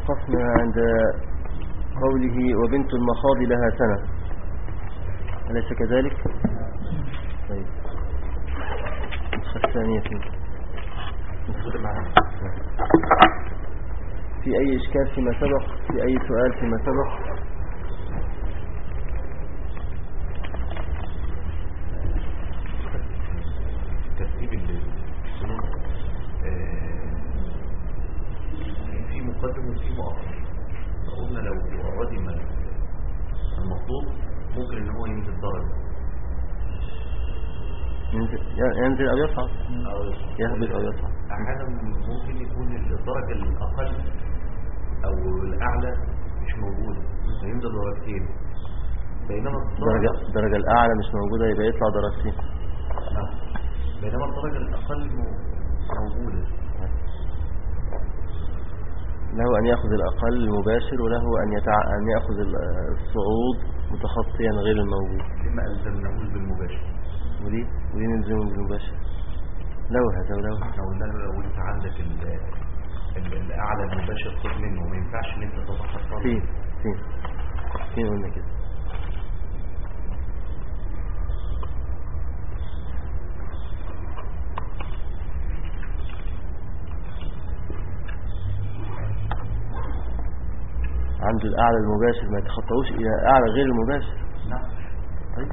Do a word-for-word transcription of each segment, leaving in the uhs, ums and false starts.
وقفنا عند قوله وبنت المخاض لها سنة، أليس كذلك؟ طيب النسخة الثانية فيه في أي إشكال فيما سبق؟ في أي سؤال فيما سبق؟ ترتيب السنون في مقدم وفي مؤخر. قلنا لو ردم المطلوب ممكن ان هو ينزل درجة، ينزل, ينزل أو يصعد، يهبط أو يصعد. أحيانا ممكن يكون الدرجة الأقل أو الأعلى مش موجودة فينزل درجتين، بينما الدرجة الدرجة الأعلى مش موجودة يبقى يطلع درجتين. نعم، بينما الدرجة الأقل موجودة. له أن يأخذ الأقل المباشر، وله أن يتع... أن يأخذ الصعود متخطيا غير الموجود. لما ألزمناه بالمباشر وليه وليه نلزمه بالمباشر؟ لو هذا ولو احنا قلنا له لو انت عندك الأعلى المباشر خد منه، ما ينفعش ان انت تتخطى. فين فين فين قلنا كده؟ عنده الأعلى المباشر ما يتخطوش إلى أعلى غير المباشر. نعم. طيب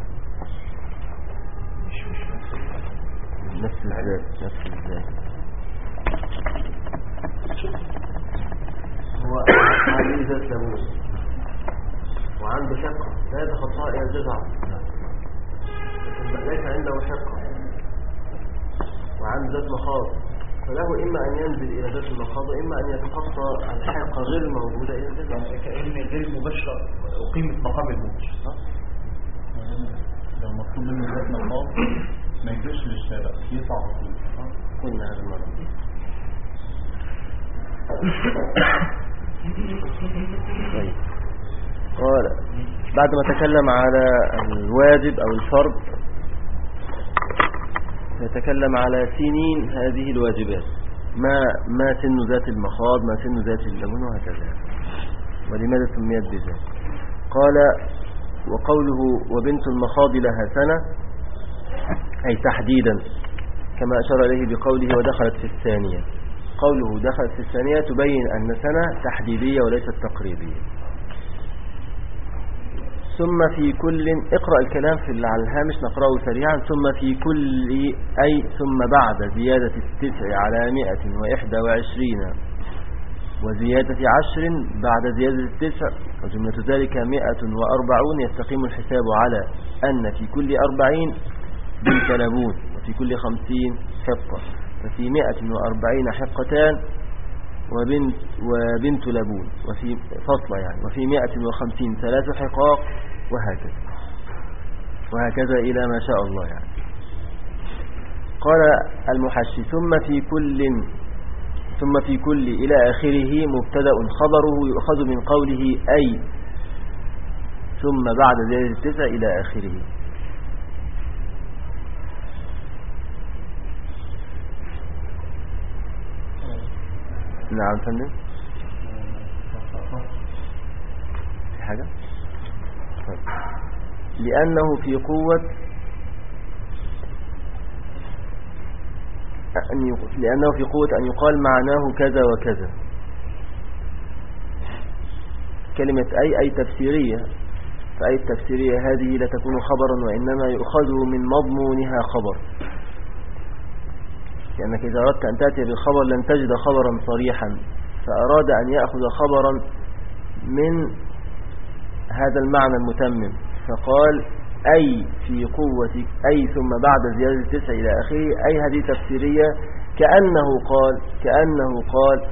مش مش نفس العداد نفس العداد. هو عليه ذات لبوس وعنده شقة لا يتخطى إلى الجزعة، لكن ليس عنده شقة وعنده ذات مخاض، فله إما أن ينزل إلى ذات المخاض وإما أن يتخطى الحلقة غير الموجودة إلى الجزعة. كأن غير مباشرة أقيمة مقام المباشر. لو مطلوب منه ذات مخاض ما يجيش للشارع يطلع فيه. قلنا هذا المرة. طيب قال بعد ما تكلم على الواجب أو الفرض يتكلم على سنين هذه الواجبات، ما ما سن ذات المخاض، ما سن ذات اللبن، وهكذا، ولماذا سميت بذلك. قال وقوله وبنت المخاض لها سنة أي تحديدا، كما أشار إليه بقوله ودخلت في الثانية. قوله دخلت في الثانية تبين أن سنة تحديدية وليست تقريبية. ثم في كل، اقرأ الكلام في على الهامش نقرأه سريعا. ثم في كل أي ثم بعد زيادة التسع على مئة وإحدى وعشرين وزيادة عشر بعد زيادة التسع وجملة ذلك مئة وأربعون، يستقيم الحساب على أن في كل أربعين بنت لبون وفي كل خمسين حقة، ففي مئة وأربعين حقتان وبنت, وبنت لبون، وفي فصلة يعني، وفي مئة وخمسين ثلاث حقاق، وهكذا وهكذا إلى ما شاء الله يعني. قال المحشي ثم في كل ثم في كل إلى آخره مبتدأ خبره يؤخذ من قوله أي ثم بعد زيادة التسع إلى آخره. نعم فندم، في حاجة؟ طيب. لأنه في قوة أن يقول لأنه في قوة أن يقال معناه كذا وكذا. كلمة أي أي تفسيرية، فأي التفسيرية هذه لا تكون خبرا وإنما يؤخذ من مضمونها خبر، لأنك إذا أردت أن تأتي بالخبر لن تجد خبرا صريحا، فأراد أن يأخذ خبرا من هذا المعنى المتمم، فقال أي في قوة أي ثم بعد زيادة التسع إلى آخره. أي هذه تفسيرية كأنه قال كأنه قال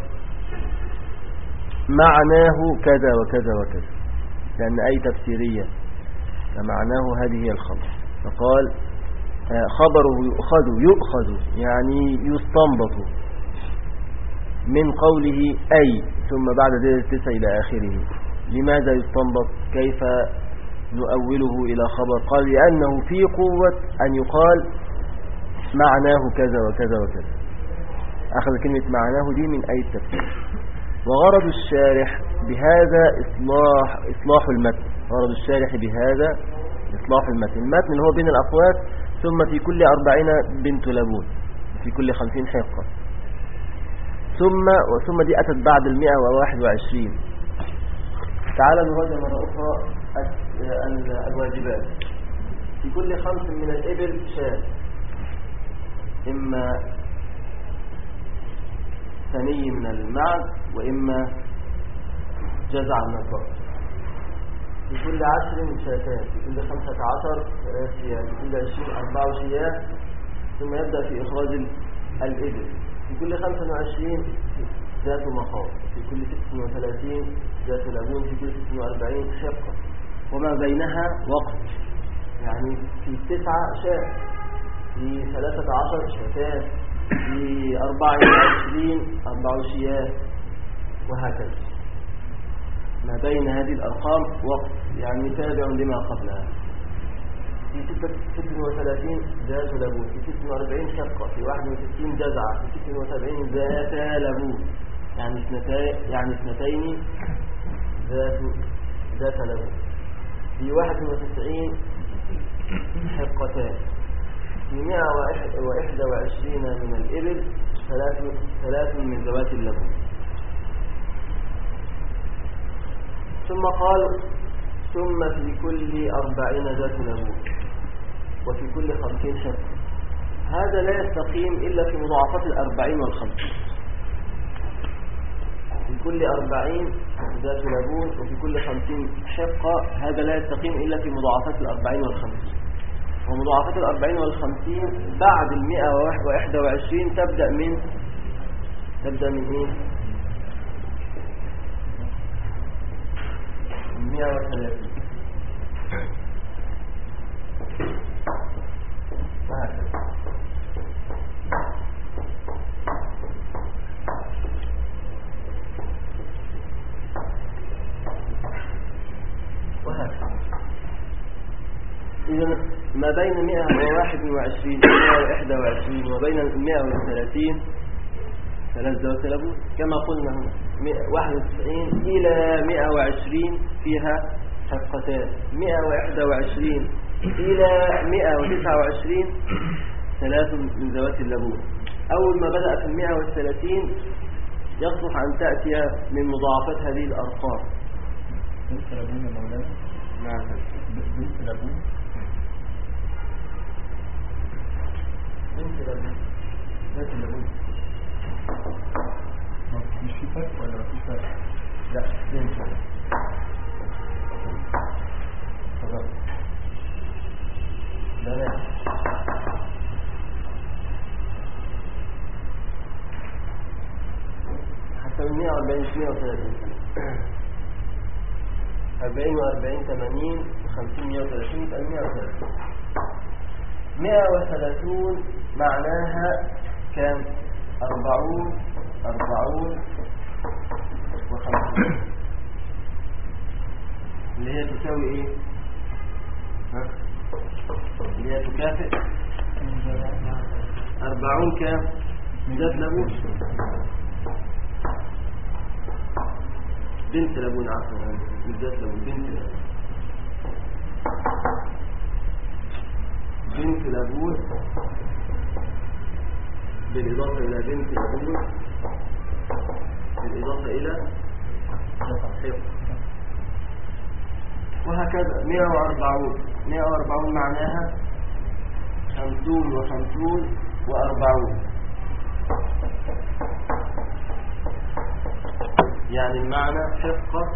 معناه كذا وكذا وكذا، لأن أي تفسيرية فمعناه هذه هي الخبر، فقال خبره يؤخذ يؤخذ يعني يستنبط من قوله أي ثم بعد زيادة التسع إلى آخره. لماذا يستنبط؟ كيف نؤوله إلى خبر؟ قال لأنه في قوة أن يقال معناه كذا وكذا وكذا. أخذ كلمة معناه دي من أي التفسير. وغرض الشارح بهذا إصلاح إصلاح المتن. غرض الشارح بهذا إصلاح المتن. المتن هو بين الأقوات ثم في كل أربعين بنت لبون في كل خمسين حقة. ثم وثم دي أتت بعد المئة وواحد وعشرين. تعالى نراجع مرة أخرى الواجبات. في كل خمس من الإبل شاة، إما ثني من المعز وإما جزع من الضأن. في كل عشر شاتان، في كل خمسة عشر ثلاث شياه، في كل عشرين أربع شياه. ثم يبدأ في إخراج الإبل. في كل خمسة وعشرين ذات مخاض، في كل ست وثلاثين ذات لبون، في كل ست وأربعين حقة، وما بينها وقت. يعني في تسعة شاة، في ثلاثة عشر شاتان، في أربعة وعشرين أربع شياه، وهكذا. ما بين هذه الأرقام وقت، يعني تابع لما قبلها. في ست وثلاثين ذات لبون، في ست وأربعين شقة، في واحد وستين جزعة، في ست وسبعين ذات لبون، يعني اثنتين يعني اثنتين ذات ذات لبون. في واحد وتسعين حقتان. في مئة وإحدى وعشرين من الإبل ثلاث ثلاث من ذوات اللبون. ثم قال ثم في كل أربعين ذات لبون وفي كل خمسين حقة. هذا لا يستقيم إلا في مضاعفات الأربعين والخمسين. في كل أربعين ذات لبون وفي كل خمسين حقة. هذا لا يستقيم إلا في مضاعفات الأربعين والخمسين. ومضاعفات الأربعين والخمسين بعد المئة وإحدى وعشرين تبدأ من تبدأ من إيه؟ مئة وثلاثين. وهكذا. وهكذا. إذن ما بين مئة وواحد وعشرين مئة وإحدى وعشرين وبين مئة وثلاثين ثلاث ذوات لبون كما قلنا هنا. واحد وتسعين إلى مئة وعشرين فيها حقتان. مئة وإحدى وعشرين إلى مئة وتسعة وعشرين ثلاث من ذوات اللبون. أول ما بدأ في المئة والثلاثين يصلح أن تأتي من مضاعفات هذه الأرقام. بنت لبون يا مولانا. نعم. بنت لبون. بنت لبون. ذات اللبون. مش في فرق ولا في فرق؟ لا بنت لبون. تفضل. لا لا. حتى من مئة وأربعين مئة وثلاثين أربعين وأربعين ثمانين خمسين مئة وثلاثين يبقى مئة وثلاثين. مئة وثلاثون معناها كام؟ أربعون أربعون وخمسين، اللي هي تساوي إيه؟ ها؟ اللي هي تكافئ أربعون كام؟ ذات لبون. بنت لبون عفوا ذات لبون. بنت لبون بنت لبون بالإضافة إلى بنت لبون بالإضافة إلى حق. وهكذا. مئة وأربعون مئة وأربعون معناها خمسون وخمسون وأربعون، يعني المعنى حقة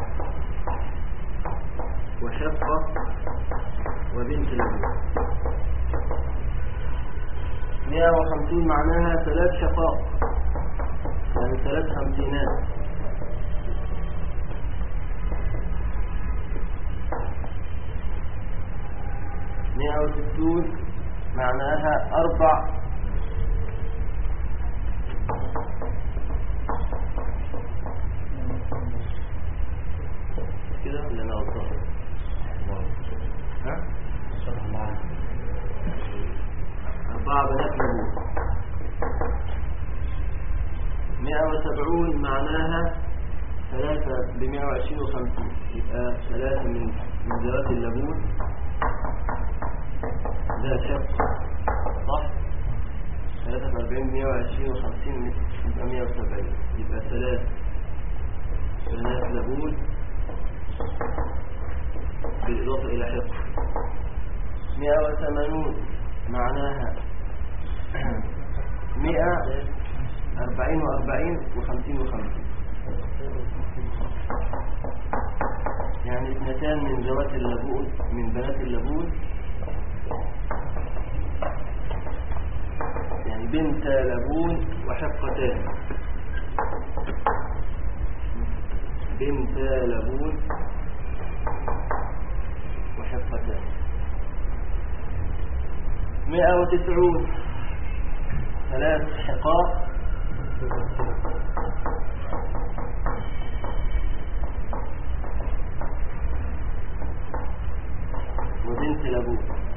وحقة وبنت لبون. مئة وخمسون معناها ثلاث شقاق، يعني ثلاث خمسينات. مئة وستون معناها أربع كده ولا أنا غلطان؟ ها؟ أربعة بنات لبون. مئة وسبعون معناها معناها ثلاثة بمئة وعشرين وخمسين، يبقى ثلاثة من من ذوات اللبون ذات شق، صح؟ ثلاثة في أربعين بمئة وعشرين وخمسين يبقى مئة وسبعين، يبقى ثلاثة بنات لبون بالإضافة إلى حق. مئة وثمانون معناها مئة أربعين وأربعين وخمسين وخمسين، يعني اثنتان من ذوات اللبون من بنات اللبون، يعني بنت لبون وحقتان، بنت لبون وحقتان. مئة وتسعون ثلاث حقاء وبنت لبون.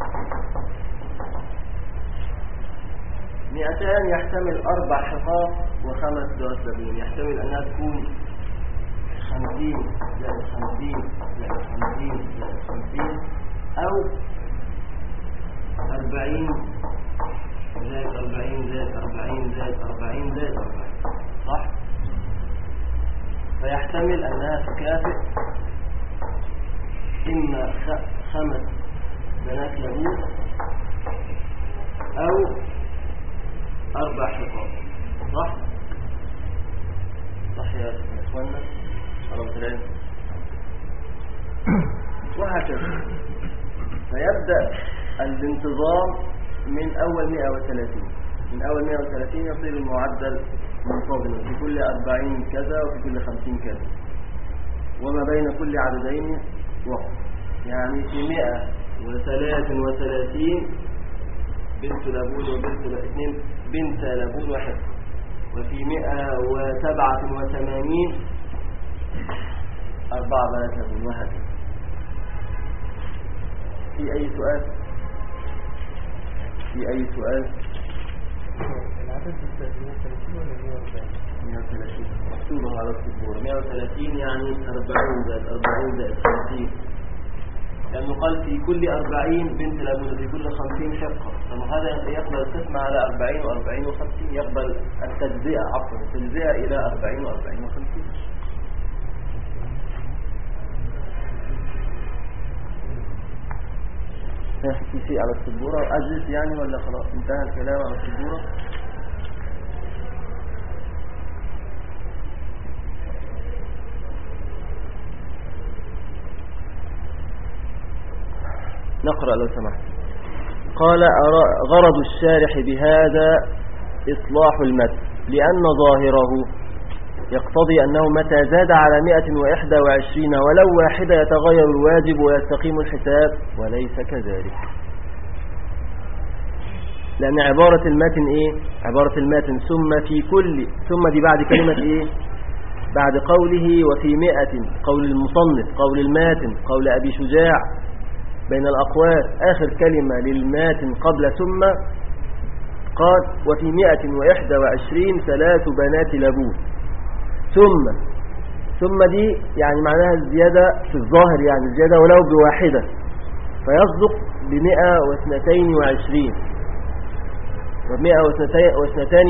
مئتان يحتمل أربع حقاق وخمس ذوات لبون، يحتمل أنها تكون خمسين زائد خمسين زائد خمسين زائد خمسين، أو أربعين زائد أربعين زائد أربعين زائد أربعين زائد أربعين، صح؟ فيحتمل أنها تكافئ إما خمس بنات لبون أو أربع حقاق، صح؟ صح يا إخوانا؟ خلاص الآن وهكذا. فيبدأ الانتظام من أول مئة وثلاثين، من أول مئة وثلاثين يصير المعدل منتظما في كل أربعين كذا وفي كل خمسين كذا، وما بين كل عددين وقت. يعني في مئة وثلاث وثلاثين بنت لبون وبنت اثنين بنت لبون واحد، وفي مئة وسبعة وثمانين أربعة بنات لبون، وهكذا. في أي سؤال؟ في أي سؤال؟ العدد مئة وثلاثين ولا مئة وأربعين؟ مئة وثلاثين مكتوبة على السبورة. مئة وثلاثين يعني أربعين زائد أربعين زائد خمسين، لأنه قال في كل أربعين بنت لبون وفي كل خمسين حقة. طبعا هذا يقبل القسمة على أربعين وأربعين وخمسين، يقبل التجزئة عفوا التجزئة إلى أربعين وأربعين وخمسين. في شيء على السبورة أجلس يعني ولا خلاص انتهى الكلام على السبورة؟ نقرأ لو سمحت. قال غرض الشارح بهذا إصلاح المتن، لأن ظاهره يقتضي أنه متى زاد على مئة وإحدى وعشرين ولو واحدة يتغير الواجب ويستقيم الحساب، وليس كذلك. لأن عبارة المتن إيه؟ عبارة المتن ثم في كل، ثم دي بعد كلمة إيه؟ بعد قوله وفي مئة، قول المصنف، قول الماتن، قول أبي شجاع بين الأقوال، آخر كلمة للماتن قبل ثم قال وفي مئة وإحدى وعشرين ثلاث بنات لبون. ثم ثم دي يعني معناها الزيادة في الظاهر، يعني الزيادة ولو بواحدة، فيصدق بمئة واثنتين وعشرين ومئة واثنتان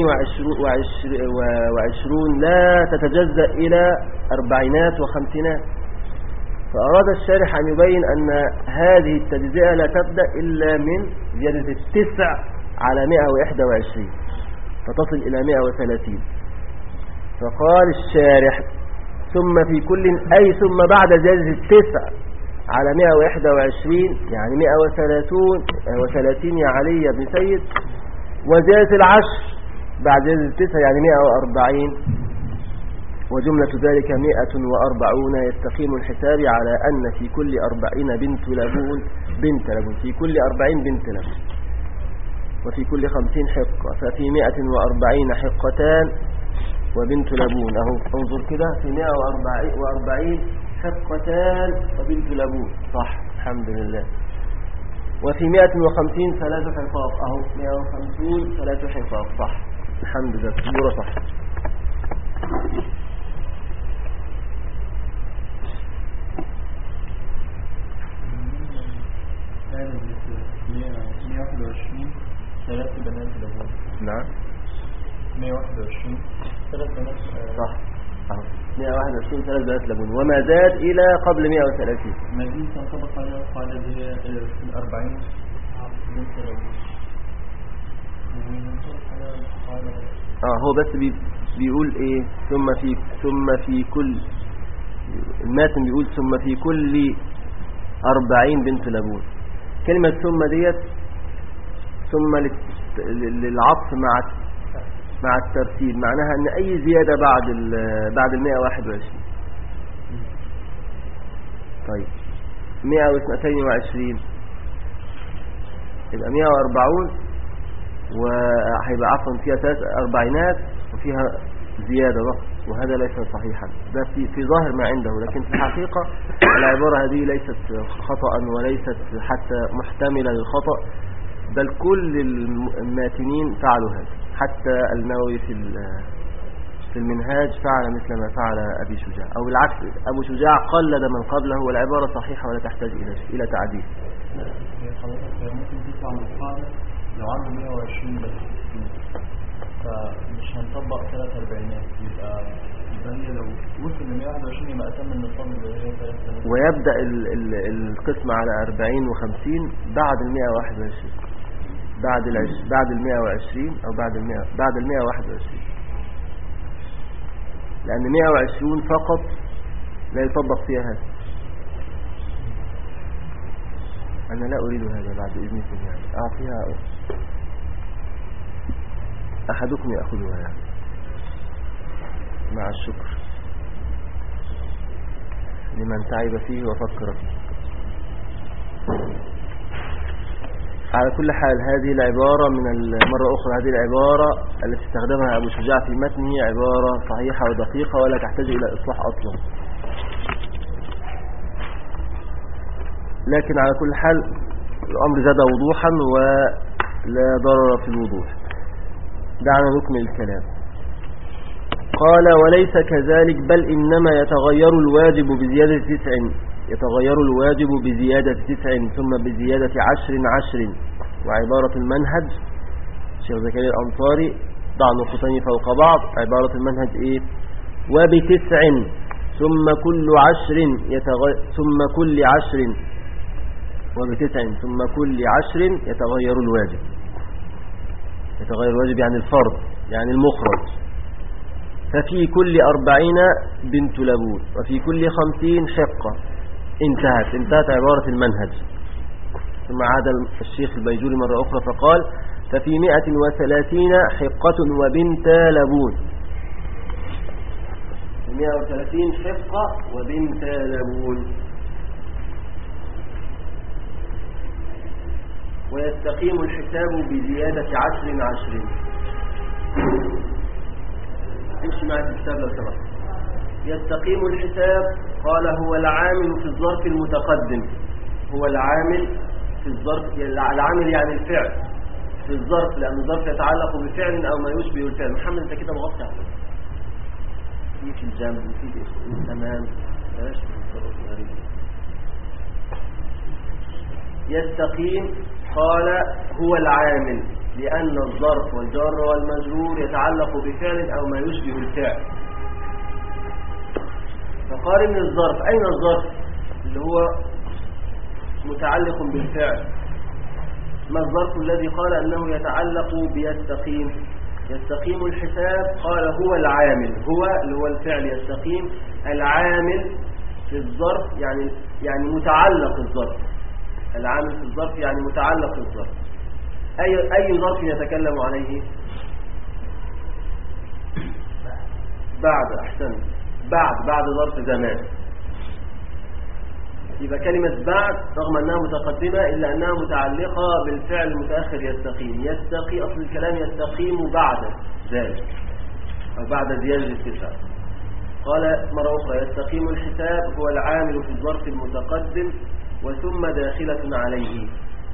وعشرون لا تتجزأ إلى أربعينات وخمسينات. فأراد الشارح أن يبين أن هذه التجزئة لا تبدأ إلا من زيادة التسع على مئة وإحدى وعشرين فتصل إلى مئة وثلاثين. فقال الشارح ثم في كل، أي ثم بعد زيادة التسع على مئة وإحدى وعشرين يعني مئة وثلاثين يا علي بن سيد، وزيادة العشر بعد زيادة التسع يعني مئة وأربعين، وجملة ذلك مئة وأربعون. يستقيم الحساب على أن في كل أربعين بنت لبون بنت لبون في كل أربعين بنت لبون وفي كل خمسين حقة، ففي مئة وأربعين حقتان وبنت لبون. أهو انظر كده، في مئة وأربعين حقتان وبنت لبون، صح الحمد لله. وفي مئة وخمسين ثلاث حقاق، أهو مئة وخمسين ثلاث حقاق، صح الحمد لله، السبورة صح. زيادة مية وواحد وعشرين ثلاث بنات لابون. نعم مية وواحد وعشرين ثلاث بنات. صح أهو مئة وواحد وعشرين ثلاث بنات لابون، وما زاد إلى قبل مئة وثلاثين. مدينة تنطبق على قال هي في الأربعين بنت لابون. اه هو بس بي بيقول ايه ثم في ثم في كل الماتن بيقول ثم في كل أربعين بنت لابون. كلمة ثم ديت ثم للعطف مع مع الترتيب، معناها ان اي زيادة بعد ال بعد ال مئة وواحد وعشرين. طيب مئة واثنين وعشرين يبقى مئة وأربعون، وهيبقى عفوا فيها ثلاث أربعينات وفيها زيادة بقى، وهذا ليس صحيحا. ده في, في ظاهر ما عنده، لكن في الحقيقة العبارة هذه ليست خطأ وليست حتى محتملة للخطأ، بل كل الماتنين فعلوا هذا، حتى النووي في في المنهاج فعل مثل ما فعل أبي شجاع، أو بالعكس أبو شجاع قلد من قبله، والعبارة صحيحة ولا تحتاج إلى إلى تعديل. ممكن تطلع من القاعدة لو عنده مئة وعشرين بس، فمش هنطبق ثلاث أربعينات، يبقى يبقى هي لو وصل ل مئة وواحد وعشرين يبقى أتم النظام اللي هي ثلاث. ويبدأ ال ال القسم على أربعين وخمسين بعد ال مئة وواحد وعشرين، بعد العش بعد ال مئة وعشرين أو بعد ال مئة بعد ال مئة وواحد وعشرين، لأن مئة وعشرين فقط لا يطبق فيها هذا. أنا لا أريد هذا بعد إذنكم، يعني أعطيها أحدكم يأخذها يعني مع الشكر لمن تعب فيه وفكر فيه. على كل حال هذه العبارة من المرة أخرى، هذه العبارة التي استخدمها أبو شجاع في متنه عبارة صحيحة ودقيقة ولا تحتاج إلى إصلاح أصلا. لكن على كل حال الأمر زاد وضوحا ولا ضرر في الوضوح. دعنا نكمل الكلام. قال وليس كذلك، بل إنما يتغير الواجب بزيادة تسع يتغير الواجب بزيادة تسع ثم بزيادة عشر عشر. وعبارة المنهج الشيخ زكريا الأنصاري ضع نقطتين فوق بعض. عبارة المنهج إيه؟ وبتسع ثم كل عشر يتغير ثم كل عشر وبتسع ثم كل عشر يتغير الواجب. يتغير الواجب يعني الفرض، يعني المخرج. ففي كل أربعين بنت لبون وفي كل خمسين حقة. انتهت انتهت عبارة المنهج. ثم عاد الشيخ البيجوري مرة أخرى فقال ففي مئة وثلاثين حقة وبنت لبون. مئة وثلاثين حقة وبنت لبون. ويستقيم الحساب بزيادة عشر عشر. امشي معي في الكتاب لو سمحت. يستقيم الحساب قال هو العامل في الظرف المتقدم. هو العامل في الظرف، العامل يعني الفعل في الظرف، لأن الظرف يتعلق بفعل أو ما يشبه الفعل. محمد أنت كده مغطى عليه في في الجنب في الأمام. يستقيم قال هو العامل لأن الظرف والجار والمجرور يتعلق بفعل أو ما يشبه الفعل. فقارن الظرف. أين الظرف اللي هو متعلق بالفعل؟ ما الظرف الذي قال أنه يتعلق بيستقيم؟ يستقيم الحساب قال هو العامل. هو اللي هو الفعل يستقيم، العامل في الظرف يعني يعني متعلق الظرف. العامل في الظرف يعني متعلق الظرف. أي أي ظرف يتكلم عليه؟ بعد. أحسن. بعد بعد ظرف زمان. يبقى كلمة بعد رغم أنها متقدمة إلا أنها متعلقة بالفعل المتأخر يستقيم. يستقي أصل الكلام يستقيم بعد ذلك أو بعد زيادة التسع. قال مرة أخرى يستقيم الحساب هو العامل في الظرف المتقدم وثم داخلة عليه.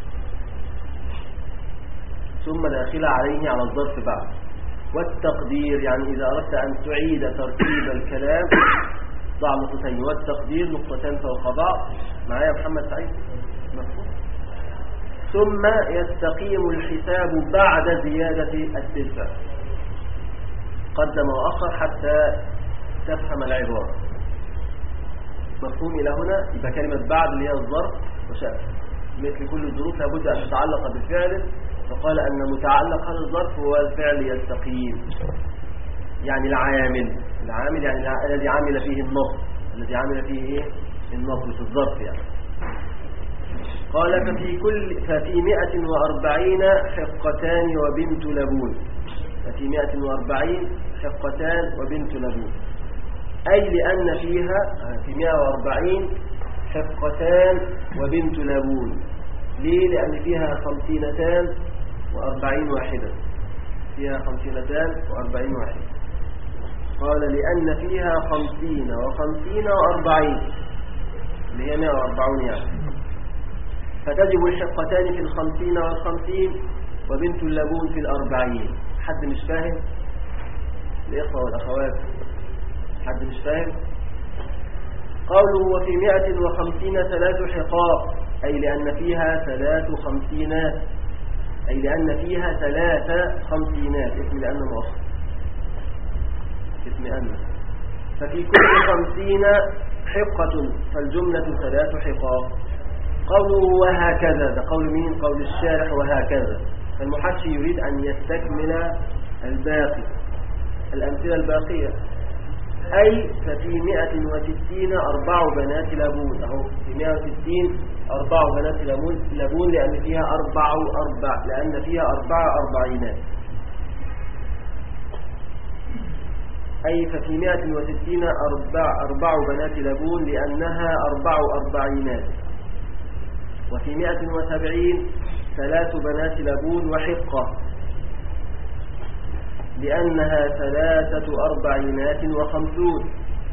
ثم داخلة عليه على الظرف بعد. والتقدير يعني إذا أردت أن تعيد ترتيب الكلام ضع نقطتين. والتقدير نقطتين فوق بعض. معايا محمد سعيد؟ مفهوم. ثم يستقيم الحساب بعد زيادة التسع. قدم وأخر حتى تفهم العبارة. مفهوم إلى هنا؟ يبقى كلمة بعد اللي هي الظرف وشأن مثل كل الظروف لابد أن تتعلق بفعل، فقال أن متعلق هذا الظرف هو الفعل يستقيم، يعني العامل العامل يعني الذي عمل فيه النصب، الذي عمل فيه إيه؟ النصب في الظرف يعني. قال ففي كل ففي مئة وأربعين حقتان وبنت لبون. ففي مئة وأربعين حقتان وبنت لبون، أي لأن فيها في مئة وأربعين حقتان وبنت لبون. ليه؟ لأن فيها خمسينتان وأربعين واحدة، فيها خمسينتان وأربعين واحدة. قال لأن فيها خمسين وخمسين وأربعين اللي هي مئة وأربعون يعني، فتجب الحقتان في الخمسين والخمسين وبنت اللبون في الأربعين. حد مش فاهم؟ الإخوة والأخوات حد مش فاهم؟ قوله وفي مئة وخمسين ثلاث حقاق، أي لأن فيها ثلاث خمسينات، أي لأن فيها ثلاث خمسينات، اسم لأن مؤخر اسم أن. ففي كل خمسين حقة فالجملة ثلاث حقاق. قوله وهكذا، ده قول مين؟ قول الشارح وهكذا. فالمحشي يريد أن يستكمل الباقي الأمثلة الباقية. أي ففي مئة وستين أربع بنات لبون، أهو في مئة وستين أربع بنات لبون, لبون لأن فيها أربع أربع لأن فيها أربع أربعينات. أي ففي مئة وستين أربع, أربع بنات لبون لأنها أربع أربعينات. وفي مئة وسبعين ثلاث بنات لبون وحقة لأنها ثلاثة أربعينات وخمسون.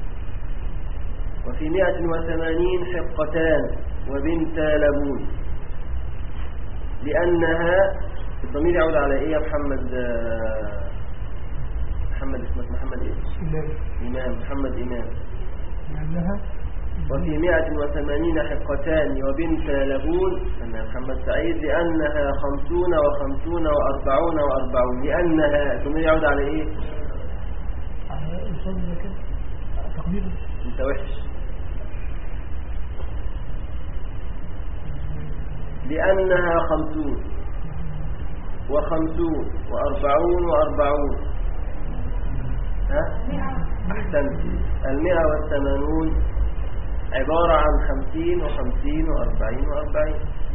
وفي مئة وثمانين حقتان وبنتا لبون لأنها الضمير يعود على إيه يا محمد؟ محمد اسمك محمد إيه؟ إمام محمد إمام. لأنها وفي مئة وثمانين حقتان وبنتا لبون أن محمد سعيد لأنها خمسون وخمسون وأربعون وأربعون لأنها الضمير يعود على إيه؟ على الإنسان كده تقدير. أنت وحش. لأنها خمسون وخمسون وأربعون وأربعون. ها؟ أحسنت. المئة والثمانون عبارة عن خمسين وخمسين وأربعين وأربعين.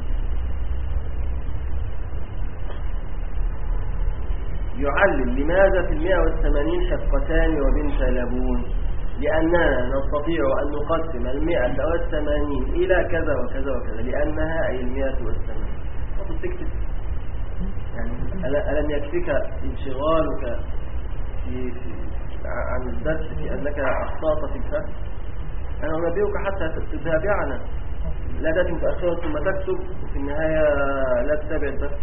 يعلل لماذا في المئة والثمانين حقتان وبنت لبون؟ لأننا نستطيع أن نقسم المئة والثمانين إلى كذا وكذا وكذا لأنها أي المئة والثمانين. فضل تكتب يعني ألم يكفيك انشغالك في, في عن الدرس في أنك أخطأت في الفهم؟ أنا أنبئك حتى تتابعنا، لا تأتي متأخرا ثم تكتب وفي النهاية لا تتابع الدرس.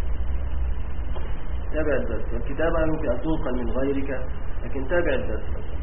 تابع الدرس، والكتابة يمكن أن تنقل من غيرك لكن تابع الدرس.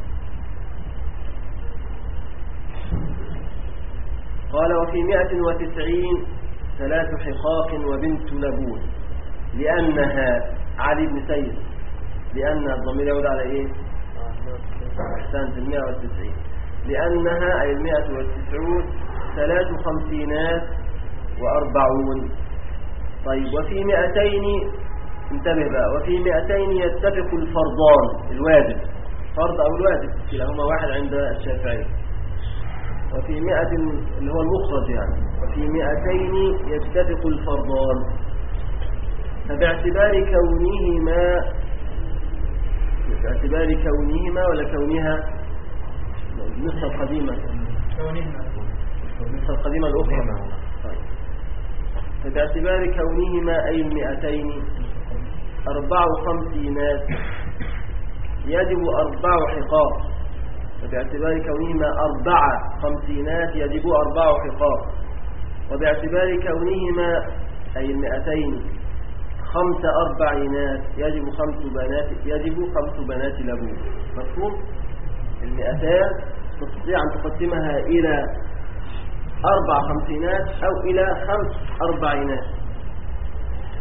قال وفي مئة وتسعين ثلاث حقاق وبنت لبون لأنها علي بن سيد، لأن الضمير يعود على إيه؟ أحسنت. المئة والتسعين لأنها أي المئة والتسعون ثلاث خمسينات وأربعون. طيب وفي مئتين انتبه بقى، وفي مئتين يتفق الفرضان الواجب، فرض أو الواجب كلاهما واحد عند الشافعي. وفي مئة اللي هو المخرج يعني، وفي مئتين يتفق الفرضان فباعتبار كونهما باعتبار كونهما ولا كونها النسخة القديمة النسخة القديمة الأخرى. طيب. فباعتبار كونهما أي المئتين أربع خمسينات يجب أربع حقاق. فباعتبار كونهما أربع خمسينات يجب أربع حقاق. وباعتبار كونهما أي المئتين خمس أربعينات يجب خمس بنات يجب خمس بنات لبون. مفهوم؟ المئتان تستطيع أن تقسمها إلى أربع خمسينات أو إلى خمس أربعينات.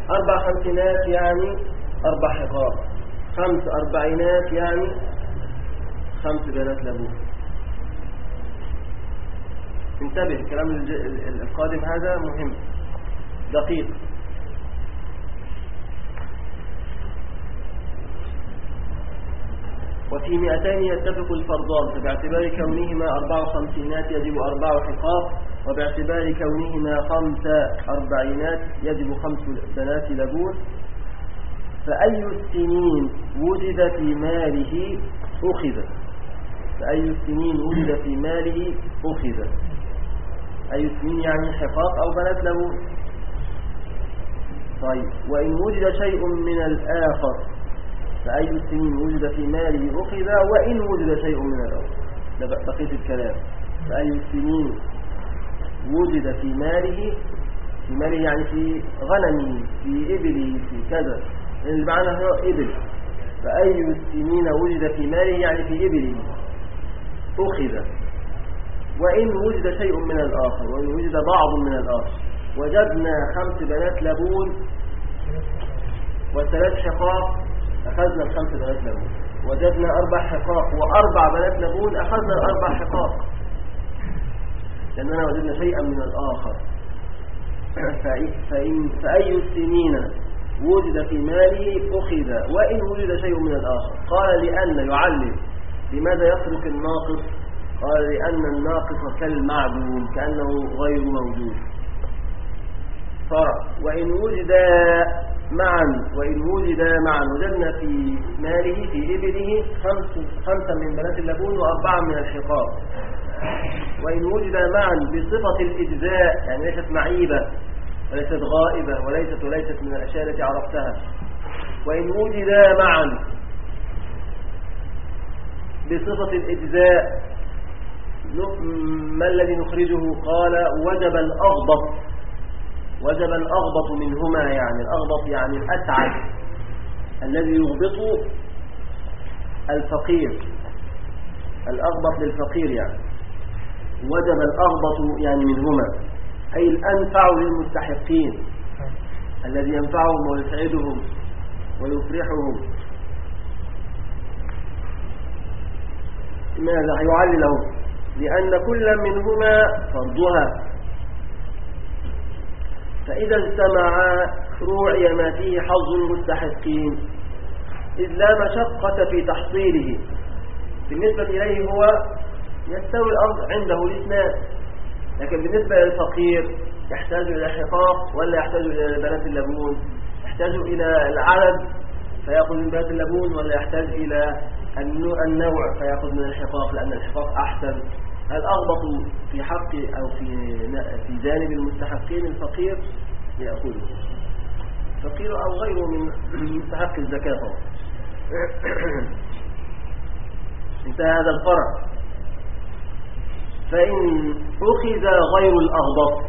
أربع خمسينات يعني أربع حقاق، خمس أربعينات يعني خمس بنات لبون. انتبه، الكلام القادم هذا مهم دقيق. وفي مئتين يتفق الفرضان، فباعتبار كونهما أربع خمسينات يجب أربع حقاق، وباعتبار كونهما خمس أربعينات يجب خمس بنات لبون. فأي السنين وجد في ماله أخذ، فأي السنين وجد في ماله أخذ. أي السنين يعني حقاق أو بنات لبون. طيب، وإن وجد شيء من الآخر، فأي السنين وجد في ماله أخذ وإن وجد شيء من الآخر. ده بقية الكلام. فأي السنين وجد في ماله، في ماله يعني في غنمه، في إبله، في كذا، المعنى هو إبل. فأي السنين وجد في ماله يعني في إبله أخذ وإن وجد شيء من الآخر، وإن وجد بعض من الآخر. وجدنا خمس بنات لبون وثلاث حقاق، أخذنا الخمس بنات لبون. وجدنا أربع حقاق وأربع بنات لبون، أخذنا الأربع حقاق، لأننا وجدنا شيئا من الآخر. فإن فأي السنين وجد في ماله أخذ وإن وجد شيء من الآخر. قال لأن يعلم لماذا يترك الناقص؟ قال لأن الناقص كالمعدوم، كأنه غير موجود. فرق. وإن وجد معا وإن وجد معا وجدنا في ماله في إبله خمس خمسة من بنات اللبون وأربعة من الحقاق. وإن وجد معا بصفة الإجزاء، يعني ليست معيبة وليست غائبة وليست وليست من الأشياء التي عرفتها. وإن وجد معا بصفة الإجزاء، ما الذي نخرجه؟ قال وجب الأغبط، وجب الأغبط منهما، يعني الأغبط يعني الأسعد، الذي يغبط الفقير، الأغبط للفقير يعني. وجب الأغبط يعني منهما، أي الأنفع للمستحقين، الذي ينفعهم ويسعدهم ويفرحهم. ماذا يعلل لهم؟ لأن كل منهما فرضها، فإذا اجتمعا روعي ما فيه حظ المستحقين، إذ لا مشقة في تحصيله. بالنسبة إليه هو يستوي الأمر عنده الاثنان، لكن بالنسبة للفقير يحتاج إلى حقاق ولا يحتاج إلى بنات اللبون؟ يحتاج إلى العدد فيأخذ من بنات اللبون، ولا يحتاج إلى النوع فيأخذ من الحقاق لأن الحقاق أحسن؟ الأغبط في حق أو في في جانب المستحقين الفقير يأخذه، فقير أو غيره من مستحق الزكاة. انتهى هذا الفرع. فإن أخذ غير الأغبط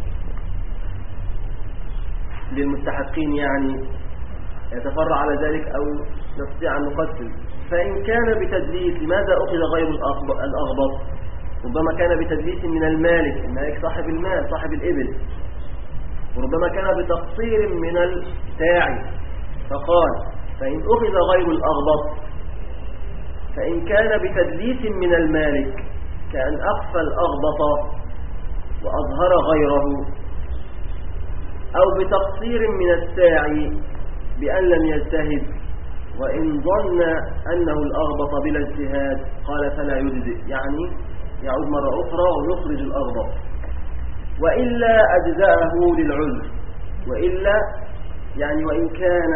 للمستحقين، يعني يتفرع على ذلك أو نستطيع أن نقسم. فإن كان بتدليس، لماذا أخذ غير الأغبط؟ ربما كان بتدليس من المالك، المالك صاحب المال صاحب الإبل، وربما كان بتقصير من الساعي. فقال فإن أخذ غير الأغبط، فإن كان بتدليس من المالك كأن أخفى الأغبط وأظهر غيره، أو بتقصير من الساعي بأن لم يجتهد، وإن ظن أنه الأغبط بلا اجتهاد قال فلا يجزئ، يعني يعود مرة أخرى ويخرج الأغبط. وإلا أجزأه للعذر، وإلا يعني وإن كان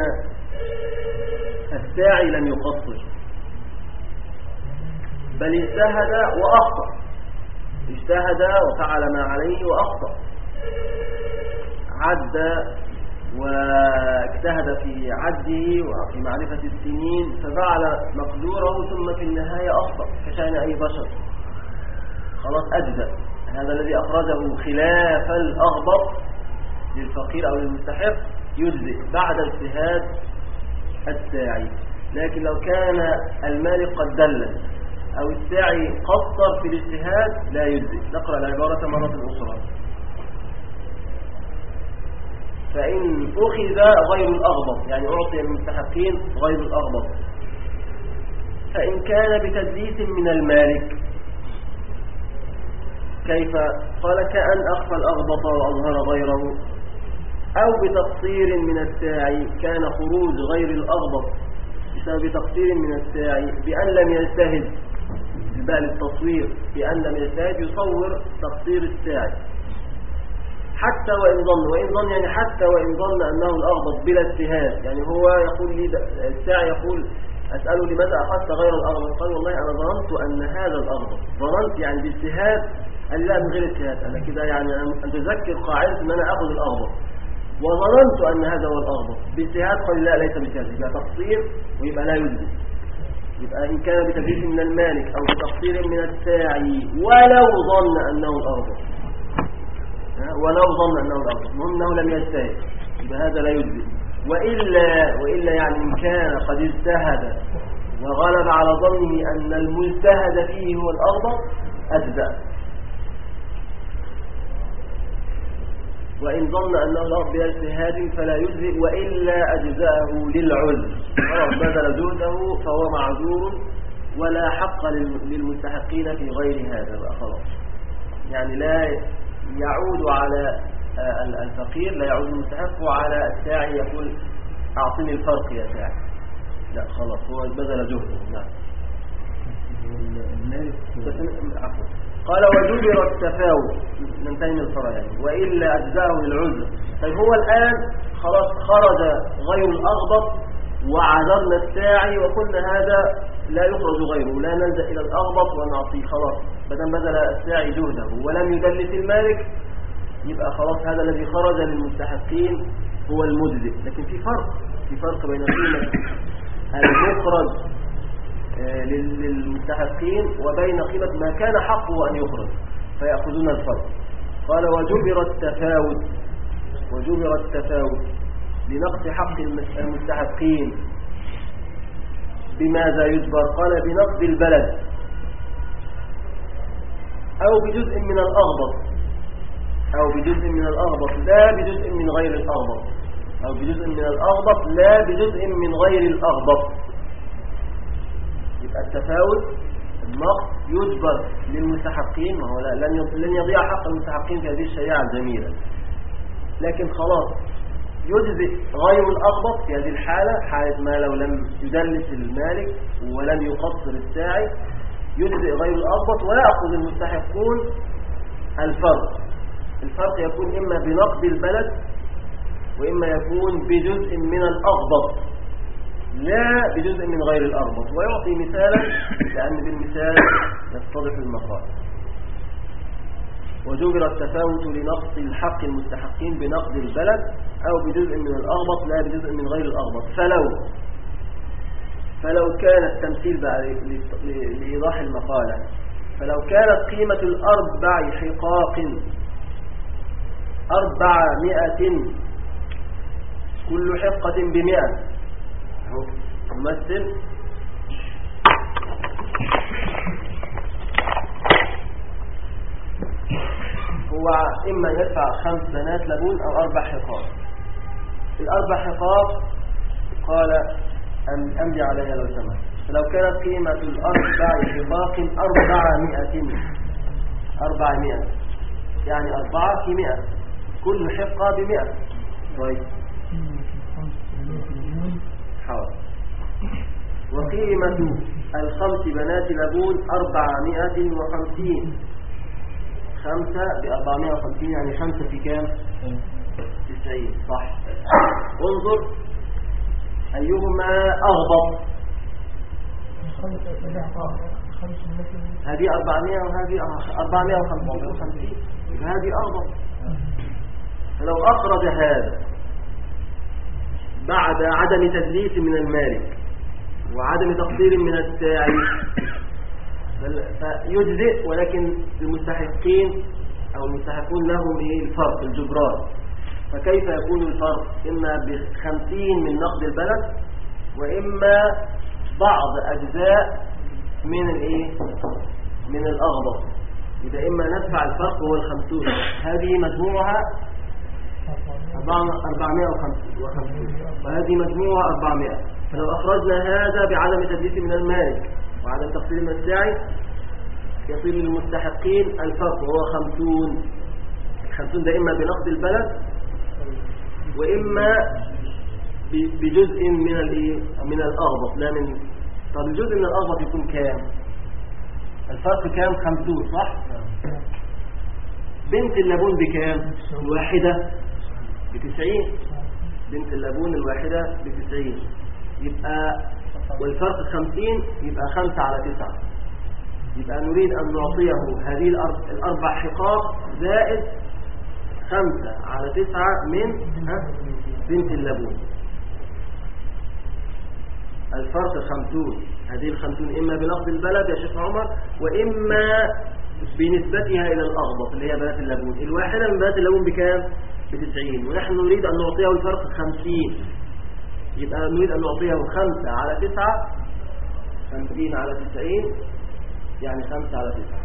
الساعي لم يقصر بل اجتهد وأخطأ، اجتهد وفعل ما عليه وأخطأ، عد واجتهد في عده وفي معرفة السنين ففعل مقدوره ثم في النهاية أخطأ كشأن أي بشر، خلاص أجزأ. هذا الذي أخرجه خلاف الأغبط للفقير أو للمستحق يجزئ بعد اجتهاد الساعي. لكن لو كان المالك قد دلل أو الساعي قصر في الاجتهاد لا يجزئ. نقرأ العبارة مرة أخرى. فإن أخذ غير الأغبط يعني أعطي المستحقين غير الأغبط. فإن كان بتدليس من المالك كيف؟ قال كأن أخفى الأغبط وأظهر غيره، أو بتقصير من الساعي كان خروج غير الأغبط بسبب تقصير من الساعي بأن لم يجتهد بقى للتصوير، بأن لم يجتهد يصور تقصير الساعي حتى وإن ظن، وإن ظن يعني حتى وإن ظن أنه الأغبط بلا اجتهاد. يعني هو يقول لي الساعي يقول أسأله لماذا أخذت غير الأغبط؟ قال والله أنا ظننت أن هذا الأغبط، ظننت يعني باجتهاد، قال لا من غير اجتهاد، أنا كده يعني أن تذكر قاعدة أن أنا أخذ الأغبط، وظننت أن هذا هو الأغبط باجتهاد، قال لا ليس باجتهاد، يبقى تقصير ويبقى لا يجزي. يبقى إن كان بتدليس من المالك أو بتقصير من الساعي ولو ظن أنه الأغبط، ولو ظن أنه الأغبط، المهم أنه لم يجتهد، يبقى هذا لا يجزي. وإلا, وإلا يعني إن كان قد اجتهد وغلب على ظنه أن المجتهد فيه هو الأغبط أجزأ. وإن ظن أنه الأغبط بلا اجتهاد فلا يجزئ، وإلا أجزأه للعذر، بذل جهده فهو معذور ولا حق للمستحقين في غير هذا بقى خلاص. يعني لا يعود على الفقير، لا يعود المستحق، وعلى الساعي يقول أعطني الفرق يا ساعي، لا خلاص هو بذل جهده. نعم. عفوا. قال وجبر التفاوت، ننتهي من الفرع يعني، وإلا أجزاه للعذر. طيب هو الآن خلاص خرج غير الأغبط وعذرنا الساعي وقلنا هذا لا يخرج غيره، لا نلجأ إلى الأغبط ونعطيه، خلاص بدل بذل الساعي جهده ولم يدلس المالك، يبقى خلاص هذا الذي خرج للمستحقين هو المجزئ. لكن في فرق في فرق بين قيمة المخرج للمستحقين وبين قيمة ما كان حقه أن يخرج، فيأخذون الفرق. قال وجبر التفاوت، وجبر التفاوت لنقص حق المستحقين. بماذا يجبر؟ قال بنقض البلد أو بجزء من الأغبط، أو بجزء من الأغبط لا بجزء من غير الأغبط، أو بجزء من الأغبط لا بجزء من غير الأغبط. يبقى التفاوت النقص يجبر للمستحقين، وهو لن يضيع حق المستحقين في هذه الشريعة الجميلة، لكن خلاص يجزئ غير الأغبط في هذه الحالة، حالة ما لو لم يدلس المالك ولم يقصر الساعي، يجزئ غير الأغبط ويأخذ المستحقون الفرق. الفرق يكون إما بنقد البلد وإما يكون بجزء من الأغبط لا بجزء من غير الأغبط. ويعطي مثالا لأن بالمثال يتضح المقال. وجبر التفاوت لنقص الحق المستحقين بنقد البلد أو بجزء من الأغبط لا بجزء من غير الأغبط. فلو فلو كان التمثيل بقى لإيضاح المقالة، فلو كانت قيمة الأربع حقاق أربعمائة، كل حقة بمئة، نمثل هو إما يدفع خمس بنات لبون أو أربع حقاق. الأربع حقاق قال أمضي عليها لو سمحت. فلو كانت قيمة الأربع حقاق أربعمائة، أربعمائة يعني أربعة في مئة، كل حقة بمئة. طيب حاضر. وقيمة الخمس بنات لبون أربعمائة وخمسين، خمسة بأربعمائة وخمسين يعني خمسة في كام؟ تسعين. صح. انظر أيهما أغبط. هذه أربعمائة وهذه أربعمائة وخمسين، هذه أغبط. فلو أخرج هذا بعد عدم تدليس من المالك وعدم تقصير من الساعي فيجزئ، ولكن المستحقين أو المستحقون لهم إيه الفرق الجبران. فكيف يكون الفرق؟ إما بخمسين من نقد البلد وإما بعض أجزاء من الإيه من الأغبط. إذا إما ندفع الفرق هو الخمسون، هذه مجموعها أربعمائة وخمسين، وهذه مجموعة أربعمائة. فلو أخرجنا هذا بعدم تدليس من المالك وعدم تقصير من الساعي يصير للمستحقين الفرق وهو خمسون. خمسون ده إما بنقد البلد وإما بجزء من من الأغبط. لا من طب الجزء من الأغبط يكون كام؟ الفرق كام؟ خمسون صح؟ بنت اللبون بكام؟ الواحدة بتسعين. بنت اللبون الواحدة بتسعين، يبقى والفرق خمسين، يبقى خمسة على تسعة. يبقى نريد أن نعطيه هذه الأربع حقاق زائد خمسة على تسعة من بنت اللبون. الفرق خمسون. هذه الخمسون إما بنقد البلد يا شيخ عمر وإما بنسبتها إلى الأغبط اللي هي بنات اللبون. الواحدة من بنات اللبون بكام؟ بتسعين، ونحن نريد أن نعطيه الفرق خمسين. يبقى نريد أن نعطيه خمسة على تسعة، خمسين على تسعين يعني خمسة على تسعة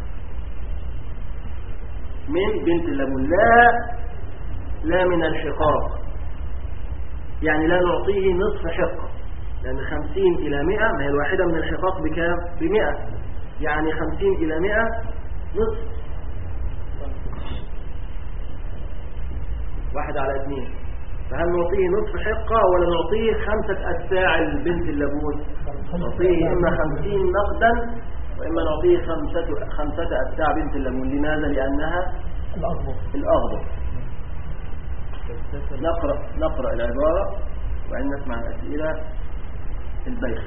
من بنت اللبون. لا لا من الحقاق، يعني لا نعطيه نصف حقة، لأن خمسين إلى مئة ما هي الواحدة من الحقاق بكام؟ بمئة، يعني خمسين إلى مئة نصف، واحد على اثنين. فهل نعطيه نصف حقة ولا نعطيه خمسة أتساع البنت اللبون؟ نعطيه إما خمسين نقدا وإما نعطيه خمسة, خمسة أتساع بنت اللبون. لماذا؟ لأنها الأغبط. الأغبط. نقرأ, نقرأ العبارة وبعدين نسمع الأسئلة. البيخ.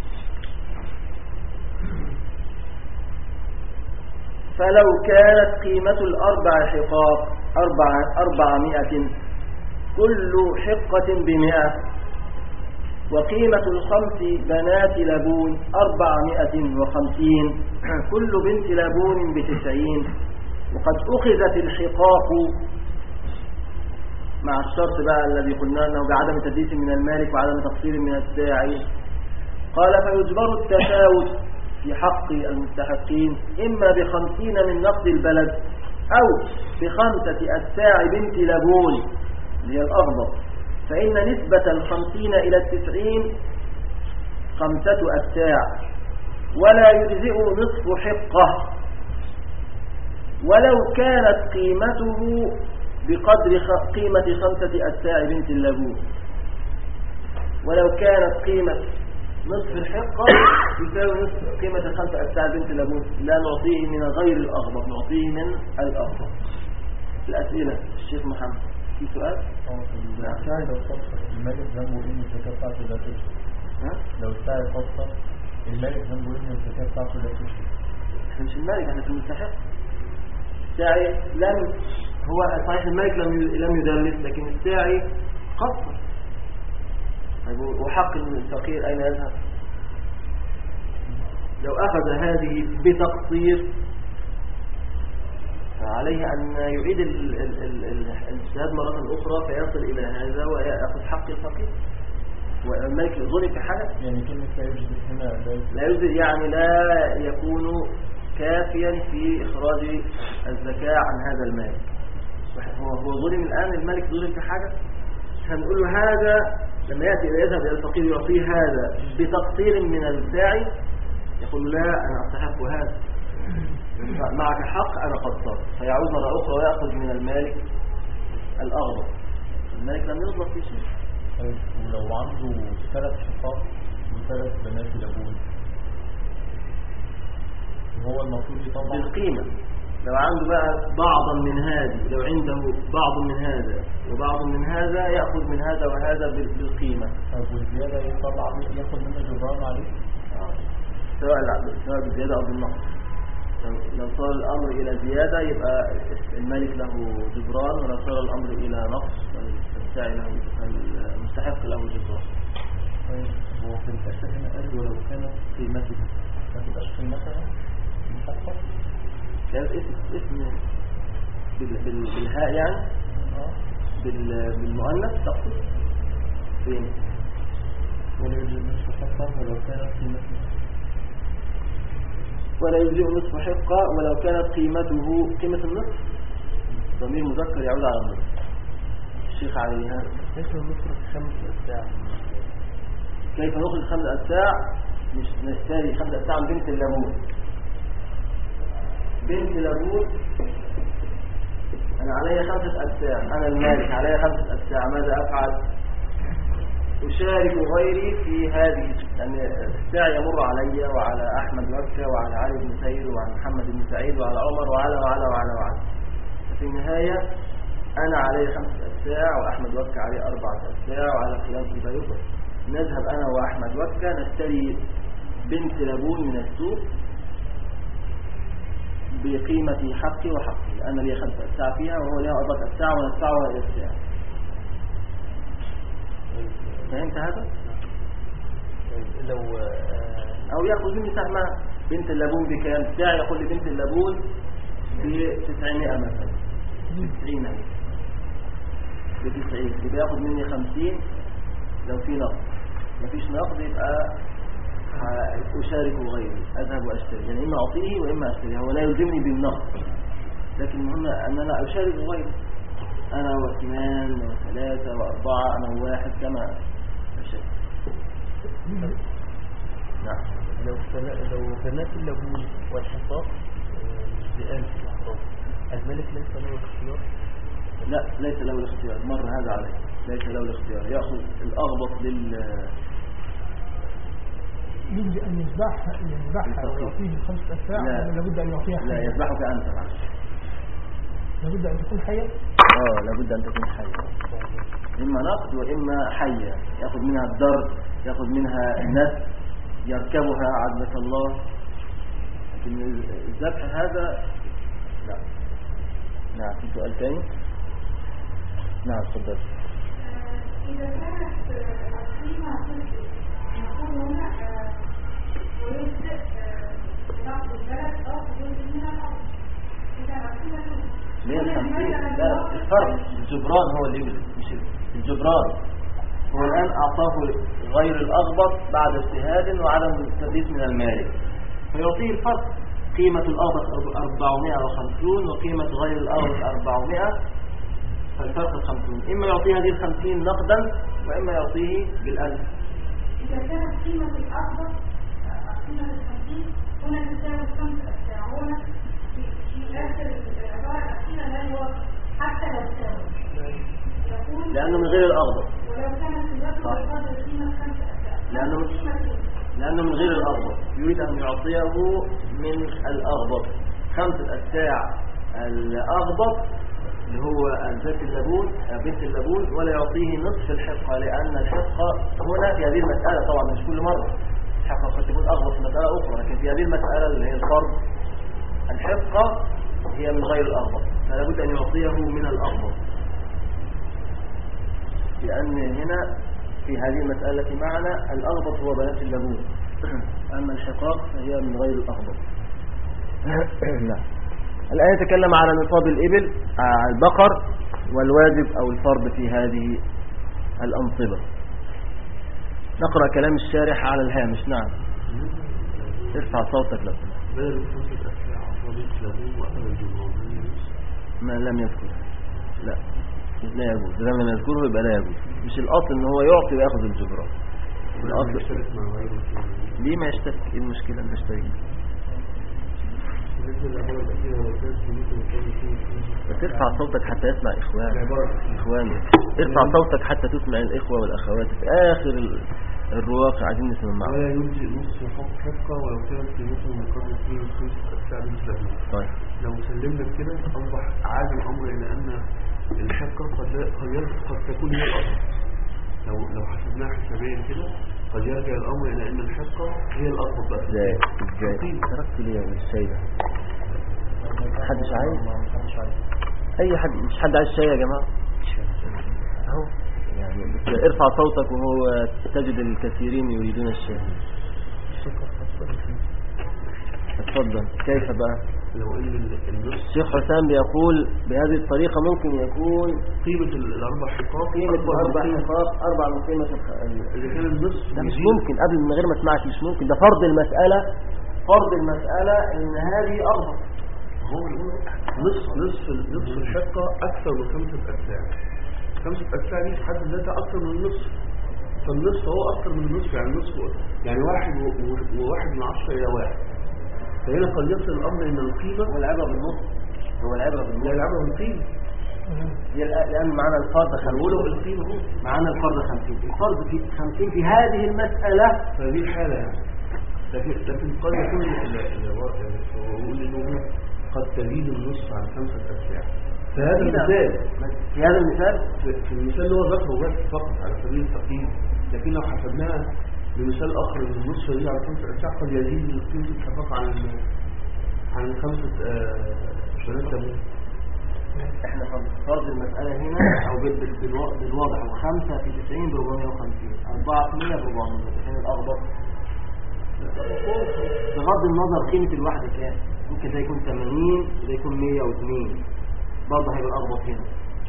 فلو كانت قيمة الأربع حقاق أربع أربعمائة كل حقة بمئة، وقيمة الخمس بنات لبون أربعمائة وخمسين، كل بنت لبون بتسعين، وقد أخذت الحقاق مع الشرط بقى الذي قلنا أنه بعدم تدليس من المالك وعدم تقصير من الساعي. قال فيجبر التفاوت في حق المستحقين إما بخمسين من نقد البلد أو بخمسة أتساع بنت لبون اللي هي الأغبط، فإن نسبة الخمسين إلى التسعين خمسة أتساع، ولا يجزئ نصف حقة ولو كانت قيمته بقدر قيمة خمسة أتساع بنت اللبون. ولو كانت قيمة نصف الحقة يساوي نصف قيمة خمسة أتساع بنت اللبون، لا نعطيه من غير الأغبط، نعطيه من الأغبط. الأسئلة الشيخ محمد في سؤال؟ الساعي لو صفر المالك ذنبه إن الزكاة بتاعته لا تشرك. لو الساعي صفر المالك ذنبه إن الزكاة بتاعته لا تشرك. احنا مش المالك، احنا في المستحق. الساعي لم هو صحيح المالك لم لم يدلس، لكن الساعي قصر. وحق الفقير أين يذهب؟ لو أخذ هذه بتقصير فعليه أن يعيد الاجتهاد مرة أخرى فيصل إلى هذا ويأخذ حق الفقير. والملك ظلم في حاجة يعني كلمة لا يوجد هنا لا يوجد يعني لا يكون كافيا في إخراج الزكاة عن هذا المال. هو هو ظلم الآن، الملك ظلم في حاجة، هنقول له هذا لما يأتي يذهب إلى الفقير يعطيه هذا بتقصير من الساعي، يقول لا أنا أستحق هذا، معك حق أنا قصرت، فيعود مرة أخرى ويأخذ من المالك الأغضب. المالك لم يظلم في شيء. طيب ولو عنده ثلاث حقاق وثلاث بنات لبون هو المفروض يطبق بالقيمة. لو عنده بقى بعضا من هذه، لو عنده بعض من هذا وبعض من هذا يأخذ من هذا وهذا بالقيمة. طيب والزيادة يطلع يأخذ منه جبران عليه؟ سواء سواء بالزيادة أو بالنقص. لو صار الأمر إلى زيادة يبقى المالك له جبران، ولو صار الأمر إلى نقص فالساعي له المستحق له جبران. طيب هو في الأشهر هنا قال ولو كانت قيمتها ما تبقاش قيمتها محقق؟ كانت اسم اسم بالهاء يعني بالمؤنث تقصد فين؟ ولا يجب نصف حقة ولو كانت قيمته ولا يجب نصف حقة ولو كانت قيمته قيمة النصف ضمير مذكر يعود على النصف. الشيخ عليها. كيف نخرج خمس أساع؟ كيف نخرج خمس أساع؟ مش نشتري خمس أساع من بنت اللبون. بنت اللبون أنا علي خمسة أساع، أنا المالك علي خمسة أساع، ماذا أفعل؟ أشارك غيري في هذه، يعني الساع يمر علي وعلى أحمد مكة وعلى علي بن سيد وعلى محمد بن سعيد وعلى عمر وعلى وعلى وعلى وعلى في النهاية أنا علي خمسة أساع وأحمد مكة عليه أربعة أساع وعلى خلاف البيوت. نذهب أنا وأحمد مكة نشتري بنت لبون من السوق بقيمة حقي وحقي، أنا لي خمسة أساع فيها وهو لها أربعة أساع وندفعها إلى الساع. فهمت هذا؟ لو أو يأخذ مني سهمها. بنت اللبون بكام؟ الساع يقول لي بنت اللبون بتسعمائة مثلا، بتسعين بتسعين يبقى يأخذ مني خمسين. لو في نقد، مفيش نقد يبقى أشارك غيري، أذهب وأشتري، يعني إما أعطيه وإما أشتري. هو لا يلزمني بالنقد، لكن المهم أن أنا أشارك غيري، أنا واثنان وثلاثة وأربعة، أنا وواحد كما أشارك. نعم. لو لو بنات اللبون والحصاق بألف الأحراف، الملك ليس له الاختيار؟ لا، ليس له الاختيار، مر هذا عليه، ليس له الاختيار. يأخذ الأغبط لل يجب أن يذبحها يذبحها ويعطيه خمسة أساع، لابد أن يعطيها حية. لا، يذبحك أنت معلش. لابد أن تكون حية؟ اه لابد أن تكون حية، إما نقد وإما حية، يأخذ منها الدر، يأخذ منها النسل، يركبها عزة الله. لكن الذبح هذا لا. نعم، في سؤال ثاني؟ نعم تفضل. إذا كانت القيمة تجد نقول هنا ويبدأ نقد البلد أو يجد منها الأرض. إذا القيمة ليه الخمسين؟ لا، الفرق الجبران هو اللي يجب، مش الجبران. هو الآن أعطاه غير الأغبط بعد اجتهاد وعدم التدليس من المالك، فيعطيه الفرق. قيمة الأغبط أربعمائة وخمسون وقيمة غير الأغبط أربعمائة، فالفرق الخمسون. إما يعطيه هذه الخمسين نقدا وإما يعطيه بالألف. إذا كانت قيمة الأغبط قيمة الخمسين هنا تساوي خمسة أساع، هنا في آخر العبارة الأخيرة لا يوافق حتى لو تساوي، لأنه من غير الأغبط. ولو كانت الوقت والقدر قيمة خمسة أساع لأنه لأنه من غير الأغبط، يريد أن يعطيه من الأغبط خمسة أساع الأغبط اللي هو بنت اللبون بنت اللبون، ولا يعطيه نصف الحقة، لأن الحقة هنا في هذه المسألة طبعا مش كل مرة الحقة قد تكون أغبط في مسألة أخرى، لكن في هذه المسألة اللي هي الفرض الحقة هي من غير الأغبط، فلا بد أن يعطيه من الأغبط، لأن هنا في هذه المسألة معنا الأغبط هو بنات اللبون، أما الحقاق فهي من غير الأغبط. نعم. الآن يتكلم على نصاب الإبل، على البقر، والواجب أو الفرض في هذه الأنصبة. نقرأ كلام الشارح على الهامش. نعم، ارفع صوتك لو سمحت. بدل خمسة أساع عصابية لبون وأخذ الجمهورية ما لم يذكر لا لا يجوز، إذا لم يذكره يبقى لا يجوز. مش الأصل إن هو يعطي ويأخذ الجبران. الأصل يشترك مع غيره. ليه ما يشترك؟ إيه المشكلة أن تشترك؟ ترفع صوتك حتى يسمع إخوانك. إخوانك ارفع صوتك حتى تسمع الإخوة والأخوات في آخر الرواق، عايزين نسمع معه. ولا يجزي نص حق حقة ولو كانت قيمته مقابل فيه خمسة أساع بنت لبون. طيب لو سلمنا كده أصبح عاد الأمر إلى أن الحقة قد قد تكون هي الأصل. لو لو حسبناها حسابيا كده قد يرجع الأمر إلى أن الحقة هي الأصل بس. ازاي ازاي تركت ليه الشاي ده؟ محدش عايز؟ أي حد، مش حد عايز شاي يا جماعة؟ أهو يعني ارفع صوتك وهو تجد الكثيرين يريدون الشاي. اتفضل. كيف بقى؟ لو ان الشيخ حسام بيقول بهذه الطريقة ممكن يكون قيمة الأربع حقاق قيمة الأربع حقاق أربع من قيمة إذا كان النصف ده مش ممكن. قبل من غير ما اسمعك، مش ممكن، ده فرض المسألة. فرض المسألة إن هذه أربع. هو نصف نصف نصف الحقة أكثر من خمسة أساع. خمسة أجزاء دي في حد ذاتها أكثر من النصف، فالنصف هو أكثر من النصف، يعني النصف يعني واحد و- وواحد من عشرة إلى واحد. فهنا قد يصل الأمر إن القيمة هو العبرة بالنص، هو العبرة بالنص. لا العبرة بالقيمة، هي الآن- لأن معنا الفرد هنقوله خمسين، بالقيمة هو. معنا الفرد خمسين، الفرد في خمسين في هذه المسألة. فهذه الحالة يعني، لكن لكن قد يكون ال- ال- هو يقول إنه قد تزيد النصف عن خمسة أجزاء. فهذا المثال في هذا المثال في المثال اللي هو ذكره بس فقط على سبيل التقييم، لكن لو حسبناها بمثال آخر إن النصف دي على خمسة أجزاء قد يزيد قيمة الحقاق عن ال- عن خمسة شريط تمويل. احنا فرض المسألة هنا او بال- بال- بالوا- بالواضح هو خمسة في تسعين بربعمية وخمسين، أربعة في مية بربعمية، عشان الأغبط بغض النظر قيمة الواحدة كام، ممكن ده يكون ثمانين وده يكون مية واثنين، برضه هيبقى الأغبط هنا.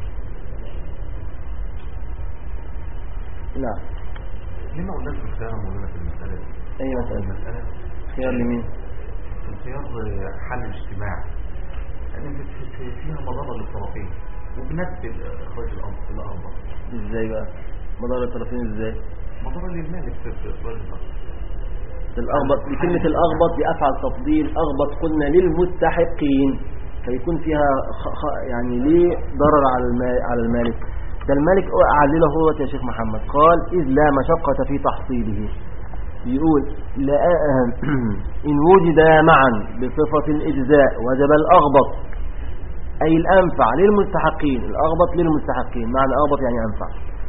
نعم. ليه ما قلناش الخيار موجودة في المسألة دي؟ أي مسألة؟ المسألة خيار لمين؟ الخيار حل الاجتماع، يعني في- في- فيها مضرة للطرفين وبنسبة إخراج الأمر الأربع. ازاي بقى؟ مدار الطرفين ازاي؟ مضرة للمالك في في إخراج الأمر. الأغبط بكلمة الأغبط دي أفعل تفضيل، أغبط قلنا للمستحقين، فيكون فيها خ... خ... يعني ليه ضرر على المال... على المالك. ده المالك أعلله هو يا شيخ محمد، قال إذ لا مشقة في تحصيله. يقول لا إن وجد معا بصفة الإجزاء وجب الأغبط، أي الأنفع للمستحقين، الأغبط للمستحقين، معنى أغبط يعني أنفع.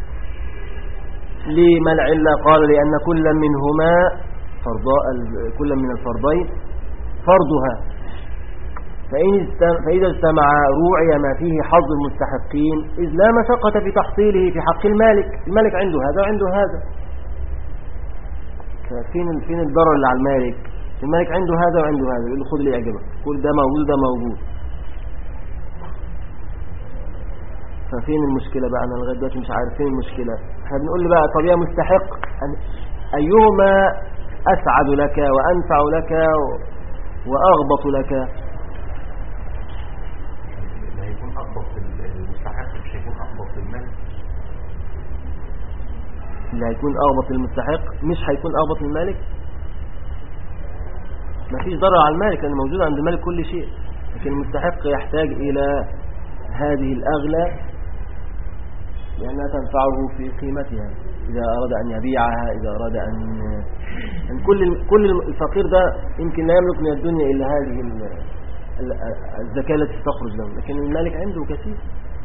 لما العلة؟ قال لأن كل منهما فرضاء كل من الفرضين فرضها، فإن فإذا اجتمع روعي ما فيه حظ المستحقين، إذ لا مشقة في تحصيله في حق المالك، المالك عنده هذا وعنده هذا، فين فين الضرر اللي على المالك؟ المالك عنده هذا وعنده هذا، يقول له خذ اللي يعجبك، كل ده موجود ده موجود، ففين المشكلة بقى؟ أنا لغاية دلوقتي مش عارف فين المشكلة. احنا بنقول له بقى طب يا مستحق أيهما أسعد لك وأنفع لك وأغبط لك؟ اللي هيكون أغبط للمستحق مش هيكون أغبط للمالك. اللي هيكون أغبط للمستحق مش هيكون أغبط للمالك. ما فيش ضرر على المالك لأن موجود عند المالك كل شيء، لكن المستحق يحتاج إلى هذه الأغلى لأنها تنفعه في قيمتها إذا أراد أن يبيعها، إذا أراد أن, أن كل كل الفقير ده يمكن لا يملك من الدنيا إلا هذه الزكاة التي تخرج له، لكن المالك عنده كثير.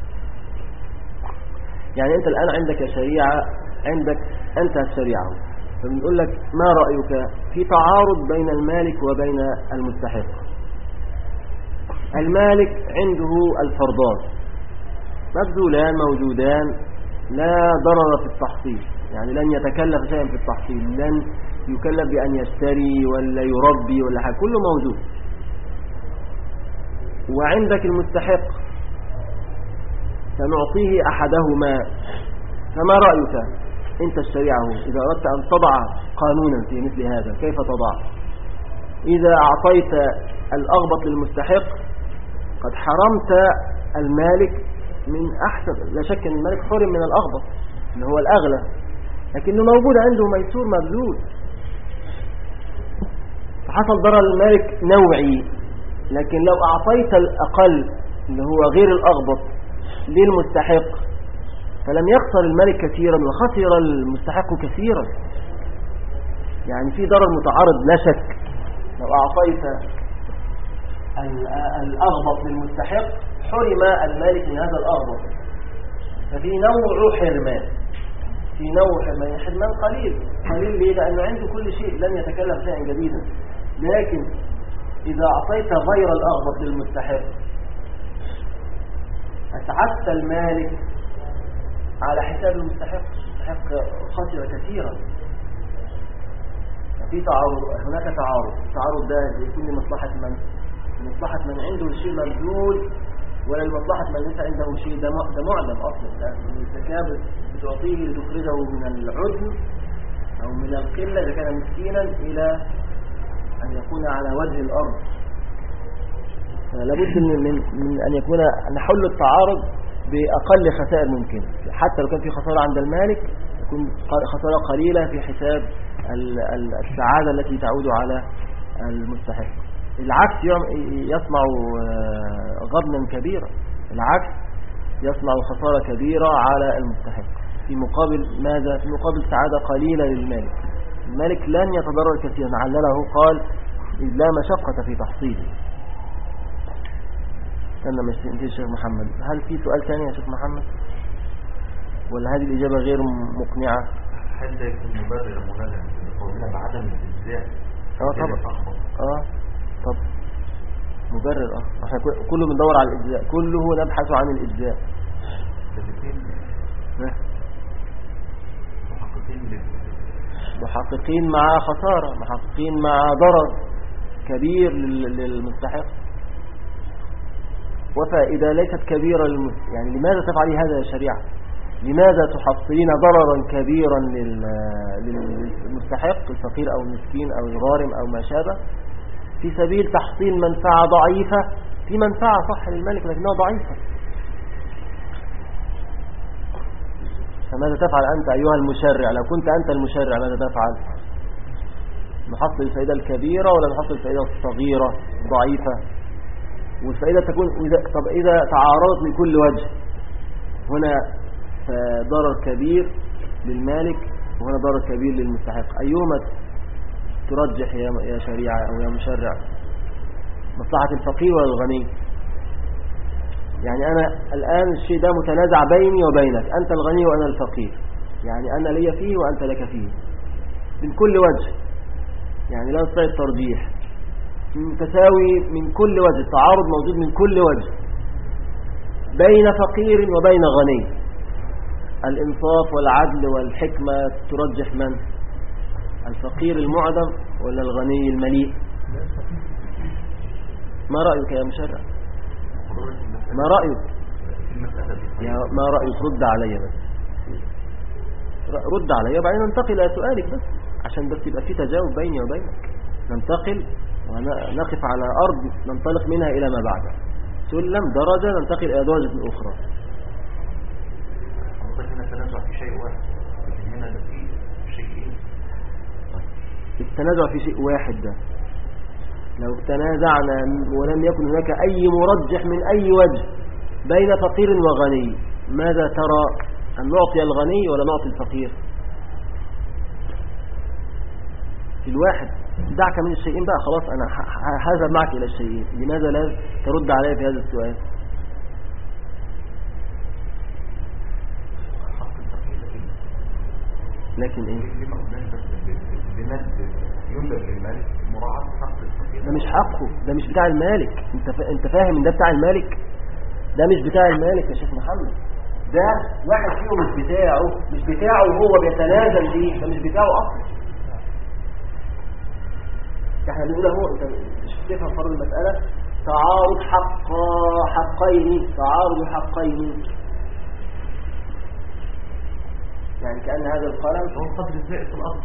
يعني أنت الآن عندك شريعة، عندك أنت الشريعة، فبنقول لك ما رأيك في تعارض بين المالك وبين المستحق؟ المالك عنده الفرضان مبذولان موجودان، لا ضرر في التحصيل، يعني لن يتكلف شيئا في التحصيل، لن يكلف بأن يشتري ولا يربي ولا حاجة، كله موجود. وعندك المستحق سنعطيه أحدهما، فما رأيك أنت الشريعة إذا أردت أن تضع قانونا في مثل هذا كيف تضع؟ إذا أعطيت الأغبط للمستحق قد حرمت المالك من أحسن، لا شك أن المالك حرم من الأغبط اللي هو الأغلى، لكنه موجود عنده ميسور مبذول، فحصل ضرر المالك نوعي. لكن لو أعطيت الأقل اللي هو غير الأغبط للمستحق فلم يخسر المالك كثيرا وخسر المستحق كثيرا، يعني في ضرر متعارض لا شك. لو أعطيت الأغبط للمستحق حرم المالك من هذا الأغبط، ففي نوع حرمان، في نوع حرمان، حرمان قليل قليل ليه؟ لأنه عنده كل شيء لن يتكلف شيئا جديدا. لكن إذا أعطيت غير الأغبط للمستحق أسعدت المالك على حساب المستحق، المستحق خسر كثيرا. في تعارض، هناك تعارض، التعارض ده يكون لمصلحة من؟ لمصلحة من عنده شيء مبذول ولا لمصلحة من ليس عنده شيء؟ ده ده معدم أصلا، لأن الزكاة بتعطيه لتخرجه من العدم أو من القلة إذا كان مسكينا إلى أن يكون على وجه الأرض. لابد من, من, من أن يكون نحل التعارض بأقل خسائر ممكنة، حتى لو كان في خسارة عند المالك يكون خسارة قليلة في حساب السعادة التي تعود على المستحق. العكس يصنع غبنا كبيرا، العكس يصنع خسارة كبيرة على المستحق في مقابل ماذا؟ في مقابل سعادة قليلة للمالك. المالك لن يتضرر كثيرا، علله قال إذ لا مشقة في تحصيله. استنى مش انت يا شيخ محمد، هل في سؤال ثاني يا شيخ محمد ولا هذه الإجابة غير مقنعة؟ هل ده يكون مبرر مولانا قولنا بعدم الإجزاء؟ اه طبعا اه طب مبرر اه عشان كله بندور على الإجزاء، كله نبحث عن الإجزاء. محققين محققين مع خسارة، محققين مع ضرر كبير للمستحق وفائدة ليست كبيرة للمستحق. يعني لماذا تفعلي هذا يا شريعة؟ لماذا تحصلين ضررا كبيرا للمستحق الفقير أو المسكين أو الغارم أو ما شابه في سبيل تحصيل منفعة ضعيفة، في منفعة صح للملك لكنها ضعيفة؟ فماذا تفعل أنت أيها المشرع؟ لو كنت أنت المشرع ماذا تفعل؟ نحصل الفائدة الكبيرة ولا نحصل الفائدة الصغيرة ضعيفة؟ والفائدة تكون إذا طب إذا تعارضت من كل وجه، هنا ضرر كبير للمالك وهنا ضرر كبير للمستحق، أيهما ترجح يا شريعة أو يا مشرع؟ مصلحة الفقير ولا الغني؟ يعني أنا الآن الشيء ده متنازع بيني وبينك، أنت الغني وأنا الفقير، يعني أنا لي فيه وأنت لك فيه من كل وجه، يعني لا نستطيع الترجيح، متساوي من كل وجه، تعارض موجود من كل وجه بين فقير وبين غني. الإنصاف والعدل والحكمة ترجح من؟ الفقير المعدم ولا الغني المليء؟ ما رأيك يا مشرع؟ ما رأيك؟ يا ما رأيك؟ رد علي بس، رد علي وبعدين ننتقل إلى سؤالك بس عشان بس يبقى في تجاوب بيني وبينك، ننتقل ونقف على أرض ننطلق منها إلى ما بعد، سلم درجة ننتقل إلى درجة أخرى. هنا تنازع في شيء واحد لكن هنا في شيئين. التنازع في شيء واحد ده لو تنازعنا ولم يكن هناك أي مرجح من أي وجه بين فقير وغني، ماذا ترى؟ أن نعطي الغني ولا نعطي الفقير؟ في الواحد دعك من الشيئين بقى، خلاص أنا هذهب معك إلى الشيئين، لماذا لا ترد علي في هذا السؤال؟ لكن ايه؟ ده مش حقه، ده مش بتاع المالك، انت انت فاهم ان ده بتاع المالك؟ ده مش بتاع المالك يا شيخ محمد، ده واحد فيهم مش بتاعه، مش بتاعه وهو بيتنازل ليه، ده مش بتاعه اصلا. احنا بنقول اهو، انت مش بتفهم فرض المسألة، تعارض حق حقين، تعارض حقين، يعني كأن هذا القلم هو القدر الزائد في الأرض،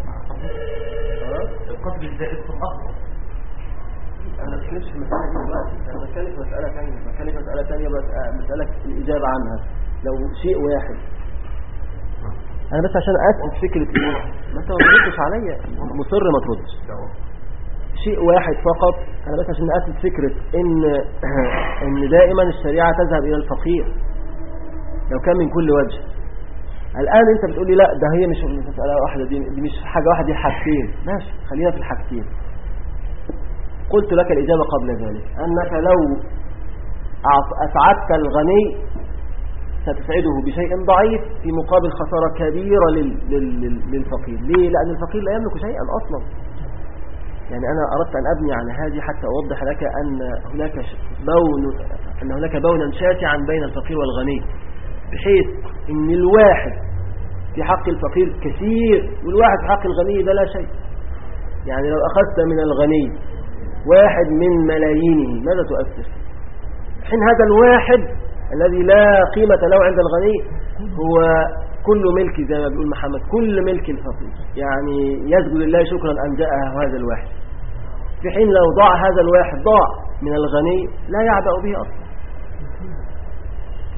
القدر الزائد في الأرض. أنا ما بتكلمش في المسألة دي دلوقتي، أنا بتكلم في مسألة ثانية، بتكلم في مسألة ثانية مسألة الإجابة عنها. لو شيء واحد، أنا بس عشان أثبت فكرة إيه؟ ما أنت ما تردش عليا، مصر ما تردش. شيء واحد فقط، أنا بس عشان أثبت فكرة إن إن دائما الشريعة تذهب إلى الفقير لو كان من كل وجه. الآن أنت بتقول لي لا ده هي مش مسألة واحدة، دي, دي مش حاجة واحدة، دي حاجتين. ماشي، خلينا في الحاجتين. قلت لك الإجابة قبل ذلك أنك لو أسعدت الغني ستسعده بشيء ضعيف في مقابل خسارة كبيرة لل... لل... للفقير. ليه؟ لأن الفقير لا يملك شيئا أصلا. يعني أنا أردت أن أبني على هذه حتى أوضح لك أن هناك بون أن هناك بونا شاسعا بين الفقير والغني، بحيث ان الواحد في حق الفقير كثير والواحد في حق الغني ده لا شيء. يعني لو اخذت من الغني واحد من ملايينه ماذا تؤثر؟ حين هذا الواحد الذي لا قيمة له عند الغني هو كل ملك، زي ما بيقول محمد، كل ملك الفقير، يعني يسجد لله شكرا أن جاءه هذا الواحد، في حين لو ضاع هذا الواحد ضاع من الغني لا يعبأ به أصلا.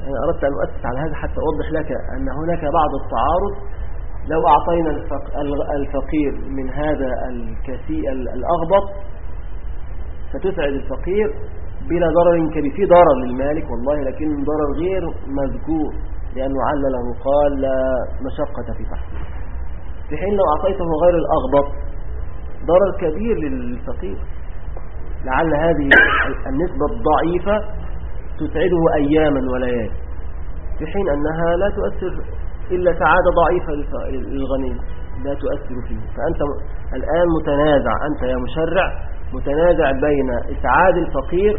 أنا أردت أن أؤسس على هذا حتى أوضح لك أن هناك بعض التعارض. لو أعطينا الفقير من هذا الكسي الأغبط ستسعد الفقير بلا ضرر كبير، في ضرر للمالك والله لكن ضرر غير مذكور لأنه علله قال لا مشقة في تحصيل، في حين لو أعطيته غير الأغبط ضرر كبير للفقير، لعل هذه النسبة الضعيفة تسعده أياما وليالي، في حين أنها لا تؤثر إلا سعادة ضعيفة للغني لا تؤثر فيه. فأنت الآن متنازع، أنت يا مشرع متنازع بين إسعاد الفقير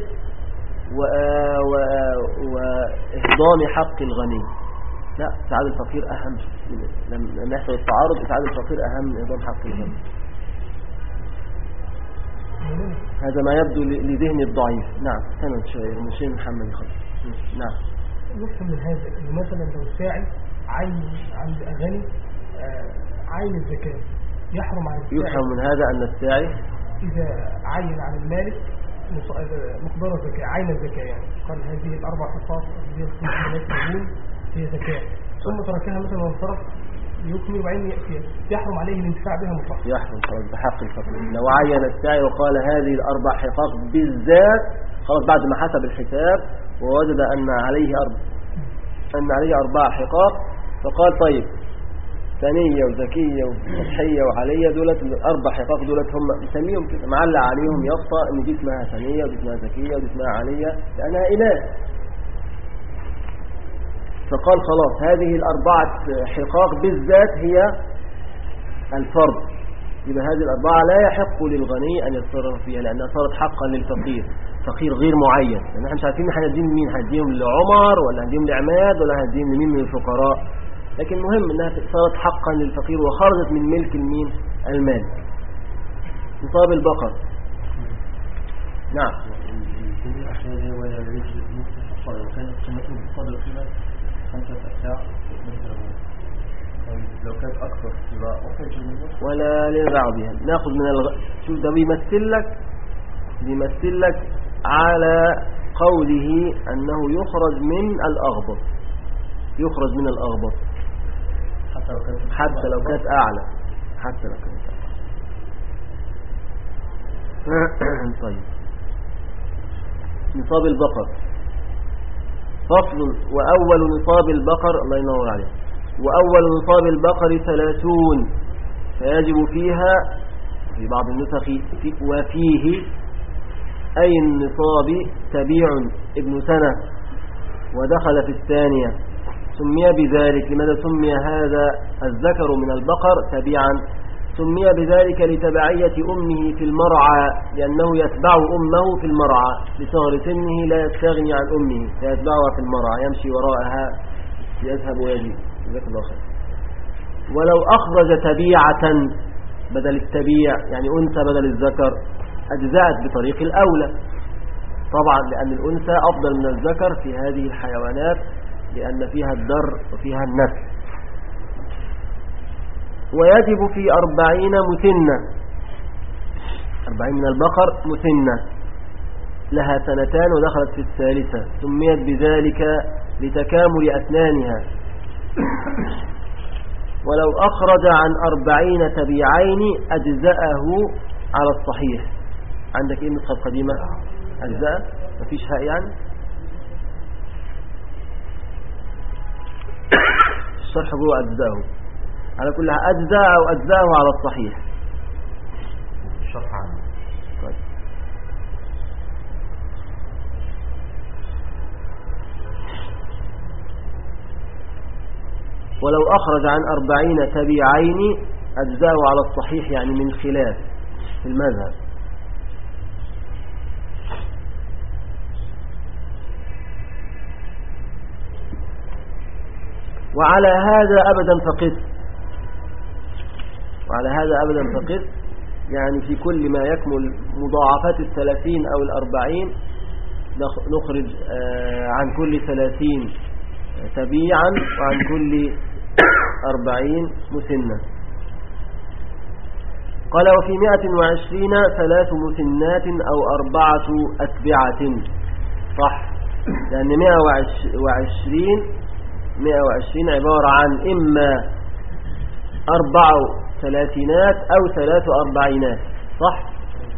وإهضام حق الغني. لا، إسعاد الفقير أهم، لما يحصل التعارض إسعاد الفقير أهم من إهضام حق الغني. هذا ما يبدو لذهن الضعيف. نعم سند شوية المشير محمد يخلص. نعم يفهم من هذا إنه مثلا لو ساعي عين عند أغني عين الزكاة يحرم على الساعي. يفهم من هذا أن الساعي إذا عين على المالك مقدار الزكاة عين الزكاة، يعني قال هذه الأربع حصات هذه الخمس ملايين هي زكاة، ثم تركها مثلا وانصرف يكمل وبعدين يأتي يحرم عليه الانتفاع بها مطلقا. يحرم خلاص بحق الفقير. لو عين الساعي وقال هذه الأربع حقاق بالذات خلاص بعد ما حسب الحساب ووجد أن عليه أربع أن عليه أربع حقاق فقال طيب ثانية وزكية وفتحية وعلية دولت الأربع حقاق دولت هم يسميهم كده معلق عليهم يفطى إن دي اسمها ثانية ودي اسمها زكية ودي اسمها علية لأنها إله. فقال خلاص هذه الأربعة حقاق بالذات هي الفرض، يبقى هذه الأربعة لا يحق للغني أن يتصرف فيها لأنها صارت حقا للفقير، فقير غير معين، لأن احنا مش عارفين هنديهم لمين، هنديهم لعمر ولا هنديهم لعماد ولا هنديهم لمين من الفقراء، لكن مهم أنها صارت حقا للفقير وخرجت من ملك المين المالك. نصاب البقر. نعم في أحيانا ولا يجوز نصف الصلاة وكانت قيمته بقدر قيمة خمسة أساع لو كانت أكثر يبقى أخرج ولا لنرع بها. نأخذ من الغ... شوف ده بيمثل لك بيمثل لك على قوله أنه يخرج من الأغبط، يخرج من الأغبط حتى لو كانت حتى لو كانت أعلى حتى لو كانت أعلى. طيب نصاب البقر. فصل. وأول نصاب البقر الله ينور عليه وأول نصاب البقر ثلاثون فيجب فيها في بعض النسخ في وفيه أي النصاب تبيع ابن سنة ودخل في الثانية سمي بذلك. لماذا سمي هذا الذكر من البقر تبيعا؟ سمي بذلك لتبعية أمه في المرعى لأنه يتبع أمه في المرعى لصغر سنه لا يستغني عن أمه فيتبعها في المرعى يمشي وراءها يذهب ويجي. جزاك الله خير. ولو أخرج تبيعة بدل التبيع يعني أنثى بدل الذكر أجزأت بطريق الأولى طبعا لأن الأنثى أفضل من الذكر في هذه الحيوانات لأن فيها الدر وفيها النسل. ويجب في أربعين مثنة أربعين من البقر مثنة لها سنتان ودخلت في الثالثة سميت بذلك لتكامل أسنانها. ولو أخرج عن أربعين تبيعين أجزأه على الصحيح. عندك إيه النسخة القديمة؟ أجزاء مفيش هاء يعني الشرح جوه أجزاءه على كل أجزاء أو أجزاءه على الصحيح. الشرح عنه طيب. ولو أخرج عن أربعين تبيعين أجزاءه على الصحيح يعني من خلاف في المذهب. وعلى هذا أبدا فقس وعلى هذا أبدا فقس يعني في كل ما يكمل مضاعفات الثلاثين أو الأربعين نخرج عن كل ثلاثين تبيعا وعن كل أربعين مسنة. قال وفي مائة وعشرين ثلاث مسنات أو أربعة أتبعة. صح لأن مئة وعشرين مئة وعشرين عبارة عن إما أربع ثلاثينات أو ثلاث أربعينات، صح؟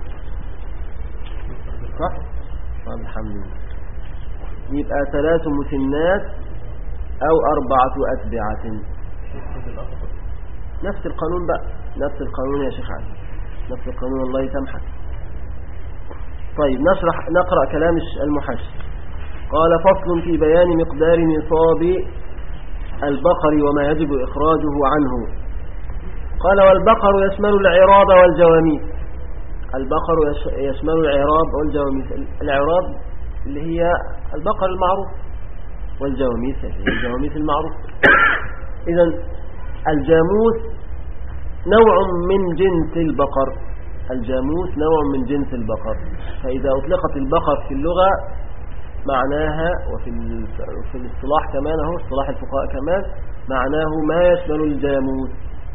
صح؟ طيب الحمد لله. يبقى ثلاث مثنات أو أربعة أتبعة. نفس القانون بقى، نفس القانون يا شيخ علي، نفس القانون الله يسامحك. طيب نشرح نقرأ كلام المحشي. قال فصل في بيان مقدار نصاب البقر وما يجب إخراجه عنه. قال والبقر يشمل العراب والجواميس. البقر يشمل العراب والجواميس. العراب اللي هي البقر المعروف، والجواميس هي الجواميس المعروف. إذن الجاموس نوع من جنس البقر، الجاموس نوع من جنس البقر. فإذا أطلقت البقر في اللغة معناها، وفي في الاصطلاح كمان، هو اصطلاح الفقهاء كمان، معناه ما يشمل الجاموس.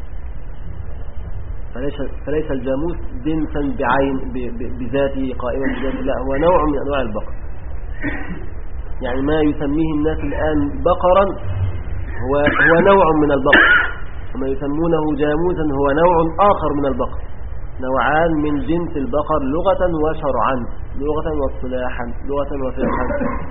فليس, فليس الجاموس جنسا بعين بذاته قائما بذاته، لا، هو نوع من أنواع البقر. يعني ما يسميه الناس الآن بقرا هو, هو نوع من البقر، وما يسمونه جاموسا هو نوع آخر من البقر. نوعان من جنس البقر لغة وشرعا، لغة واصطلاحا، لغة وفقها.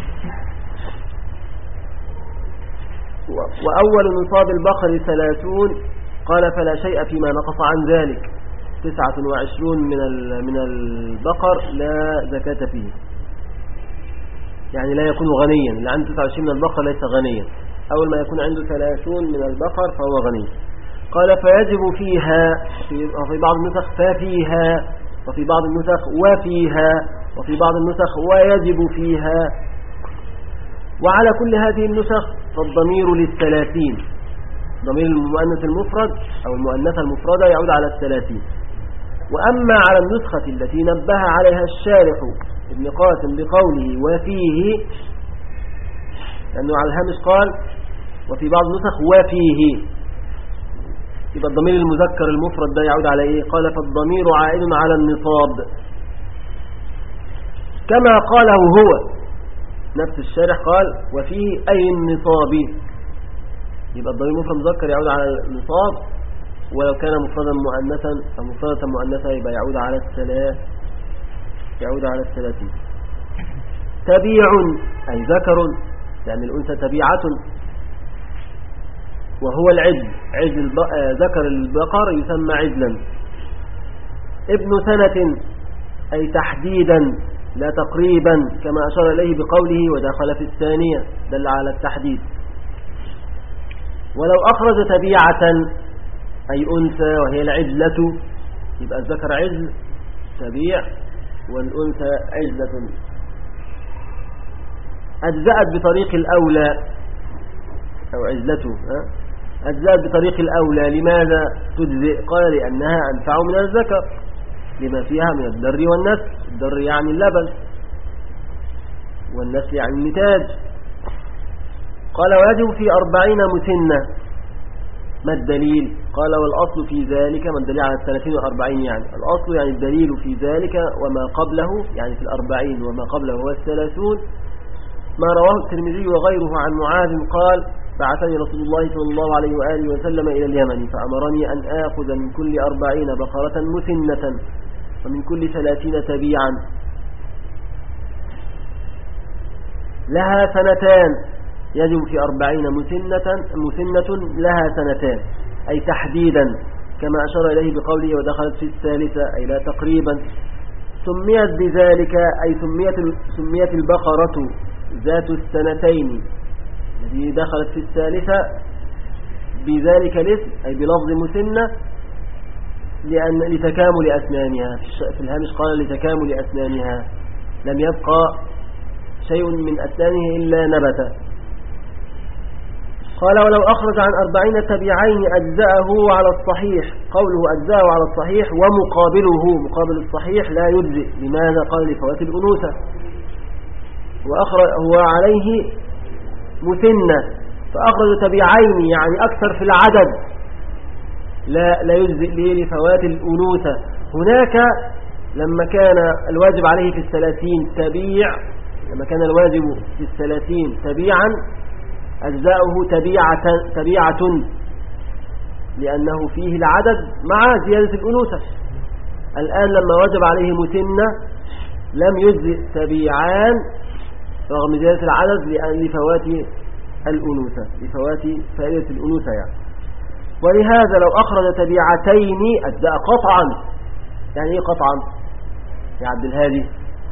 وأول نصاب البقر ثلاثون. قال فلا شيء فيما نقص عن ذلك. تسعة وعشرون من من البقر لا زكاة فيه، يعني لا يكون غنيا. اللي عنده تسعة وعشرين من البقر ليس غنيا. أول ما يكون عنده ثلاثون من البقر فهو غني. قال فيجب فيها، وفي بعض النسخ ففيها، وفي بعض النسخ وفيها، وفي بعض النسخ ويجب فيها. وعلى كل هذه النسخ فالضمير للثلاثين. ضمير المؤنث المفرد أو المؤنثة المفردة يعود على الثلاثين. وأما على النسخة التي نبه عليها الشارح ابن قاسم بقوله وفيه، لأنه على الهامش قال وفي بعض النسخ وفيه، يبقى الضمير المذكر المفرد ده يعود على إيه؟ قال فالضمير عائد على النصاب كما قاله هو. نفس الشارح قال وفيه أي النصاب، يبقى الضمير مفرد مذكر يعود على النصاب، ولو كان مفردا مؤنثا أو مفردة مؤنثة يبقى يعود على الثلاث، يعود على الثلاثين. تبيع أي ذكر، لأن الأنثى تبيعة، وهو العجل. عجل ذكر البقر يسمى عجلا. ابن سنة أي تحديدا لا تقريبا، كما أشار إليه بقوله ودخل في الثانية، دل على التحديد. ولو أخرج تبيعة أي أنثى وهي العجلة، يبقى الذكر عجل تبيع والأنثى عجلة. أجزأت بطريق الأولى أو عجلته، أجزأت بطريق الأولى. لماذا تجزئ؟ قال لأنها أنفع من الذكر لما فيها من الدر والنسل. الدر يعني اللبن، والنسل يعني النتاج. قال ويجب في أربعين مسنة. ما الدليل؟ قال والأصل في ذلك، ما الدليل على الثلاثين وأربعين؟ يعني الأصل يعني الدليل في ذلك وما قبله، يعني في الأربعين وما قبله هو الثلاثون، ما رواه الترمذي وغيره عن معاذ قال بعثني رسول الله صلى الله عليه وآله وسلم إلى اليمن فأمرني أن آخذ من كل أربعين بقرة مسنة ومن كل ثلاثين تبيعا لها سنتان. يجب في أربعين مسنة, مسنة لها سنتان، أي تحديدا كما أشار إليه بقوله ودخلت في الثالثة، أي لا تقريبا. سميت بذلك أي سميت, سميت البقرة ذات السنتين التي دخلت في الثالثة بذلك الاسم، أي بلفظ مسنة، لأن لتكامل أسنانها. في الهامش قال لتكامل أسنانها، لم يبقى شيء من أسنانه إلا نبت. قال ولو أخرج عن أربعين تبيعين أجزأه على الصحيح. قوله أجزأه على الصحيح ومقابله، مقابل الصحيح لا يجزئ. لماذا؟ قال لفوات الأنوثة. وأخرج هو عليه مسنة فأخرج تبيعين يعني أكثر في العدد، لا, لا يجزئ ليه؟ لفوات الأنوثة. هناك لما كان الواجب عليه في الثلاثين تبيع لما كان الواجب في الثلاثين تبيعا أجزاؤه تبيعة, تبيعة لأنه فيه العدد مع زيادة الأنوثة. الآن لما وجب عليه مثنى لم يجزئ تبيعان رغم زيادة العدد لأن لفوات الأنوثة لفوات فائدة الأنوثة يعني. ولهذا لو أخرج تبيعتين أجزاء قطعا. يعني إيه قطعا يا عبد الهادي؟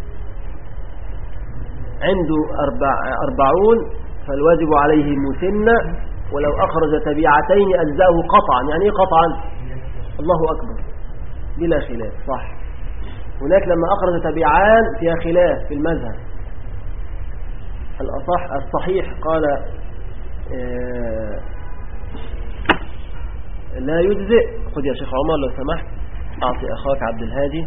عنده أربع أربعون فالواجب عليه مثنى، ولو أخرج تبيعتين أجزاءه قطعا. يعني إيه قطعا؟ الله أكبر بلا خلاف صح. هناك لما أخرج تبيعان فيها خلاف في المذهب. الأصح الصحيح قال آه لا يجزئ. خذ يا شيخ عمر لو سمحت أعطي أخاك عبد الهادي.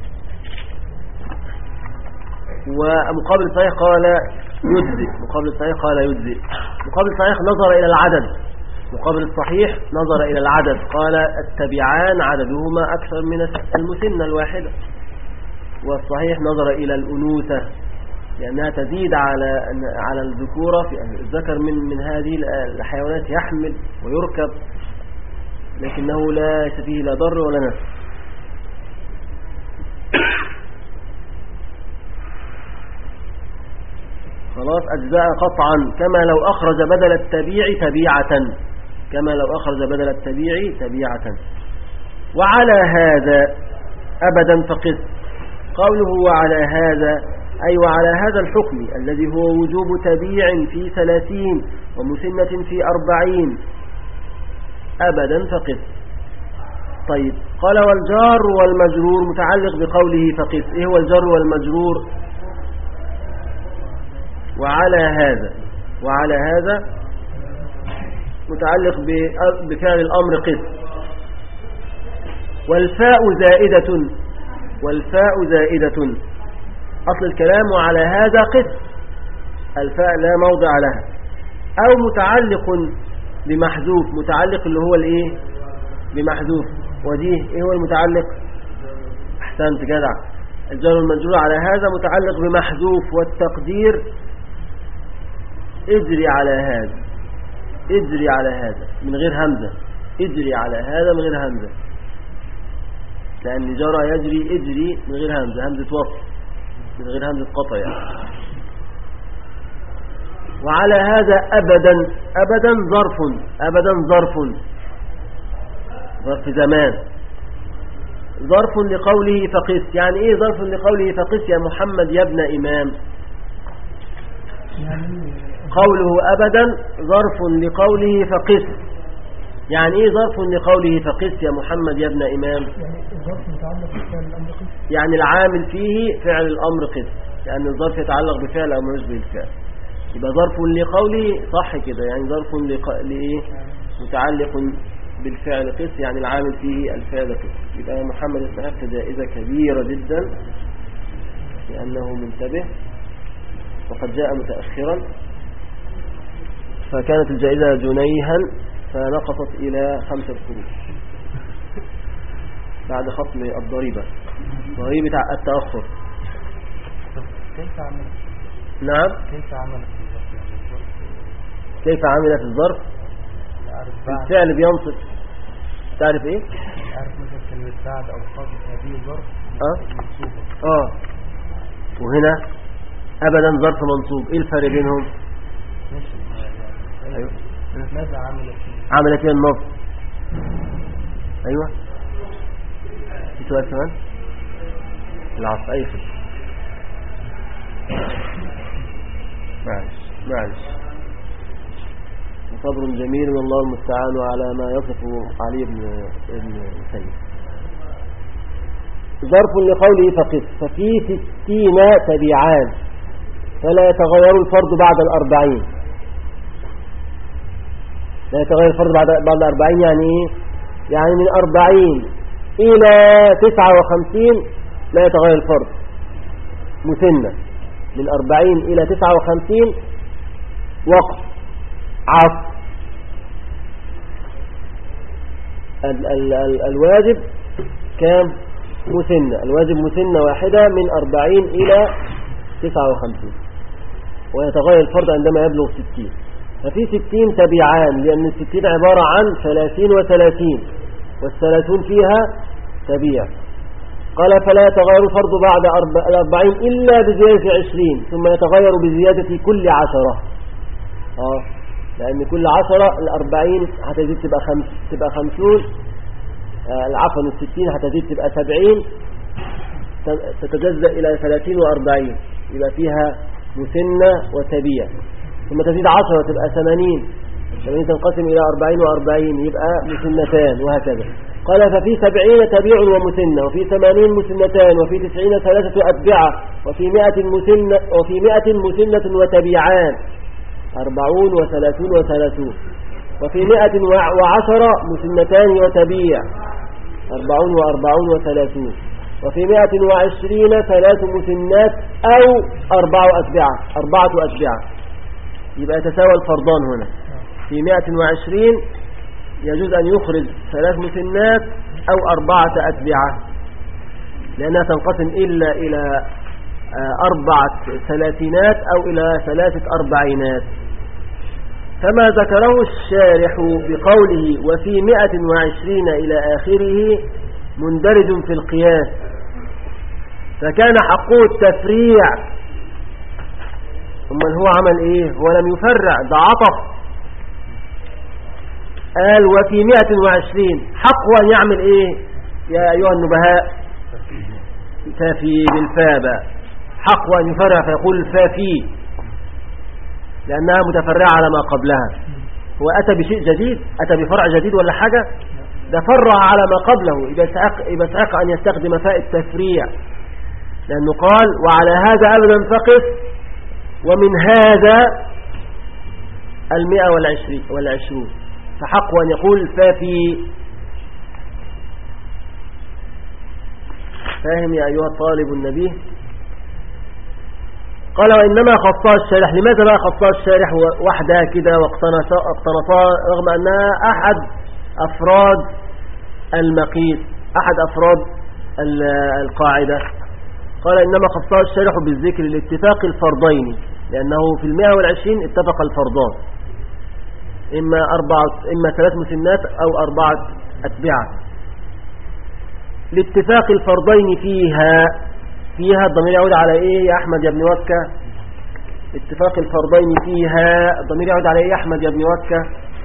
ومقابل الصحيح قال يجزئ. مقابل الصحيح قال يجزئ. مقابل الصحيح نظر إلى العدد. مقابل الصحيح نظر إلى العدد قال التبيعان عددهما أكثر من المثنى الواحدة. والصحيح نظر إلى الأنوثة لأنها تزيد على على الذكورة. في الذكر من من هذه الحيوانات يحمل ويركب لكنه لا فيه لا ضر ولا نفع. خلاص أجزاء قطعا كما لو أخرج بدل التبيع تبيعة. كما لو أخرج بدل التبيع تبيعة. وعلى هذا أبدا فقس. قوله وعلى هذا أي وعلى هذا الحكم الذي هو وجوب تبيع في ثلاثين ومثنة في أربعين أبدا فقس. طيب قال والجار والمجرور متعلق بقوله فقس. إيه هو الجار والمجرور؟ وعلى هذا وعلى هذا متعلق بفعل الأمر قس. والفاء زائدة والفاء زائدة أصل الكلام وعلى هذا قس. الفاء لا موضع لها. أو متعلق بمحذوف. متعلق اللي هو الايه بمحذوف. وديه ايه هو المتعلق؟ احسنت جدع. الجار والمجرور على هذا متعلق بمحذوف والتقدير اجري على هذا. اجري على هذا من غير همزة. اجري على هذا من غير همزة لأن جرى يجري اجري من غير همزة. همزة وصف من غير همزة قطع يعني. وعلى هذا أبدا. أبدا ظرف. أبدا ظرف ظرف زمان. ظرف لقوله فقس. يعني ايه ظرف لقوله فقس يا محمد يا ابن إمام؟ قوله أبدا ظرف لقوله فقس. يعني ايه ظرف لقوله فقس يا محمد يا ابن إمام؟ يعني العامل فيه فعل الأمر قس. لأن الظرف يتعلق بفعل أو ما يشبه الفعل. يبقى ظرف لقوله صح كده. يعني ظرف لق... لإيه متعلق بالفعل قس يعني العامل فيه الفعل قس. يبقى محمد يستحق جائزة كبيرة جدا لأنه منتبه وقد جاء متأخرا. فكانت الجائزة جنيها فنقصت إلى خمسة قروش بعد خصم الضريبة ضريبة التأخر. كيف عملت؟ نعم كيف عملت كيف عملت الظرف؟ الفعل بينصب. تعرف ايه؟ عارف مثلا كلمة بعد أو قبل هذه الظرف اه اه وهنا أبدا ظرف منصوب. ايه الفرق بينهم؟ ايوه ماذا عملت؟ عملت ايه النصب؟ ايوه في سؤال كمان العصر. اي خدمة. معلش معلش صبر جميل والله المستعان على ما يصف علي بن ابن سيد. ظرف لقوله فقس. ففي ستين تبيعان فلا يتغير الفرد بعد الأربعين. لا يتغير الفرد بعد بعد الأربعين يعني ايه؟ يعني من أربعين إلى تسعة وخمسين لا يتغير الفرد مثنى. من أربعين إلى تسعة وخمسين وقف عصر. ال ال ال الواجب كام؟ مثنى. الواجب مثنى واحدة من أربعين إلى تسعة وخمسين. ويتغير الفرض عندما يبلغ ستين. ففي ستين تبيعان، لأن الستين عبارة عن ثلاثين وثلاثين، والثلاثون فيها تبيع. قال فلا يتغير الفرض بعد الأربعين إلا بزيادة عشرين، ثم يتغير بزيادة كل عشرة. آه لأن كل عشرة الأربعين هتزيد تبقى خمس تبقى خمسون، آه عفوا الستين هتزيد تبقى سبعين، تتجزأ إلى ثلاثين وأربعين، يبقى فيها مسنة وتبيع. ثم تزيد عشرة تبقى ثمانين، ثمانين تنقسم إلى أربعين وأربعين يبقى مسنتان، وهكذا. قال ففي سبعين تبيع ومسنة، وفي ثمانين مسنتان، وفي تسعين ثلاثة أتبعة، وفي مئة مسنة وفي مئة مسنة وتبيعان، أربعون وثلاثون وثلاثون. وفي مئة وعشرة مسنتان وتبيع، أربعون وأربعون وثلاثون. وفي مئة وعشرين ثلاث مسنات أو أربع أتبعة، أربعة أتبعة، يبقى يتساوى الفرضان هنا. في مئة وعشرين يجوز أن يخرج ثلاث مسنات أو أربعة أتبعة، لأنها تنقسم إلا إلى أربعة ثلاثينات أو إلى ثلاثة أربعينات. فما ذكره الشارح بقوله وفي مئة وعشرين إلى آخره مندرج في القياس، فكان حقه التفريع. ثم هو عمل إيه؟ هو لم يفرع، ده عطف. قال وفي مئة وعشرين حقه أن يعمل إيه يا أيها النبهاء؟ ففي بالفابة، حقه أن يفرع فيقول ففي، لأنها متفرعة على ما قبلها. هو أتى بشيء جديد، أتى بفرع جديد ولا حاجة، ده فرع على ما قبله، يبقى يستحق أن يستخدم فاء التفريع، لأنه قال وعلى هذا أبدا فقس، ومن هذا المئة والعشرون، فحقه أن يقول ففي. فاهم يا أيها الطالب النبي؟ قال وإنما خصها الشارح. لماذا بقى خصها الشارح وحدها كده واقتنصها رغم أنها أحد أفراد المقيس، أحد أفراد القاعدة؟ قال إنما خصها الشارح بالذكر لاتفاق الفرضين، لأنه في المئة والعشرين اتفق الفرضان، إما أربعة إما ثلاث مسنات أو أربعة أتبعة. لاتفاق الفرضين فيها فيها الضمير يعود على إيه يا أحمد يا ابن وكة؟ اتفاق الفرضين فيها الضمير يعود على إيه يا أحمد يا ابن وكة؟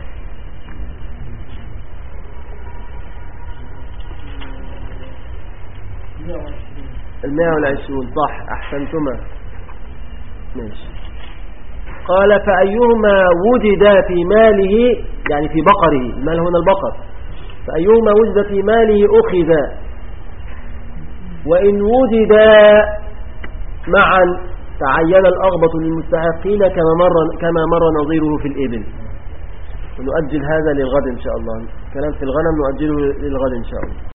المئة والعشرون، صح، أحسنتما، ماشي. قال فأيهما وجد في ماله، يعني في بقره، المال هنا البقر، فأيهما وجد في ماله أخذ، وإن وجد معا تعين الأغبط للمستحقين كما مر, كما مر نظيره في الإبل. ونؤجل هذا للغد إن شاء الله، كلام في الغنم نؤجله للغد إن شاء الله.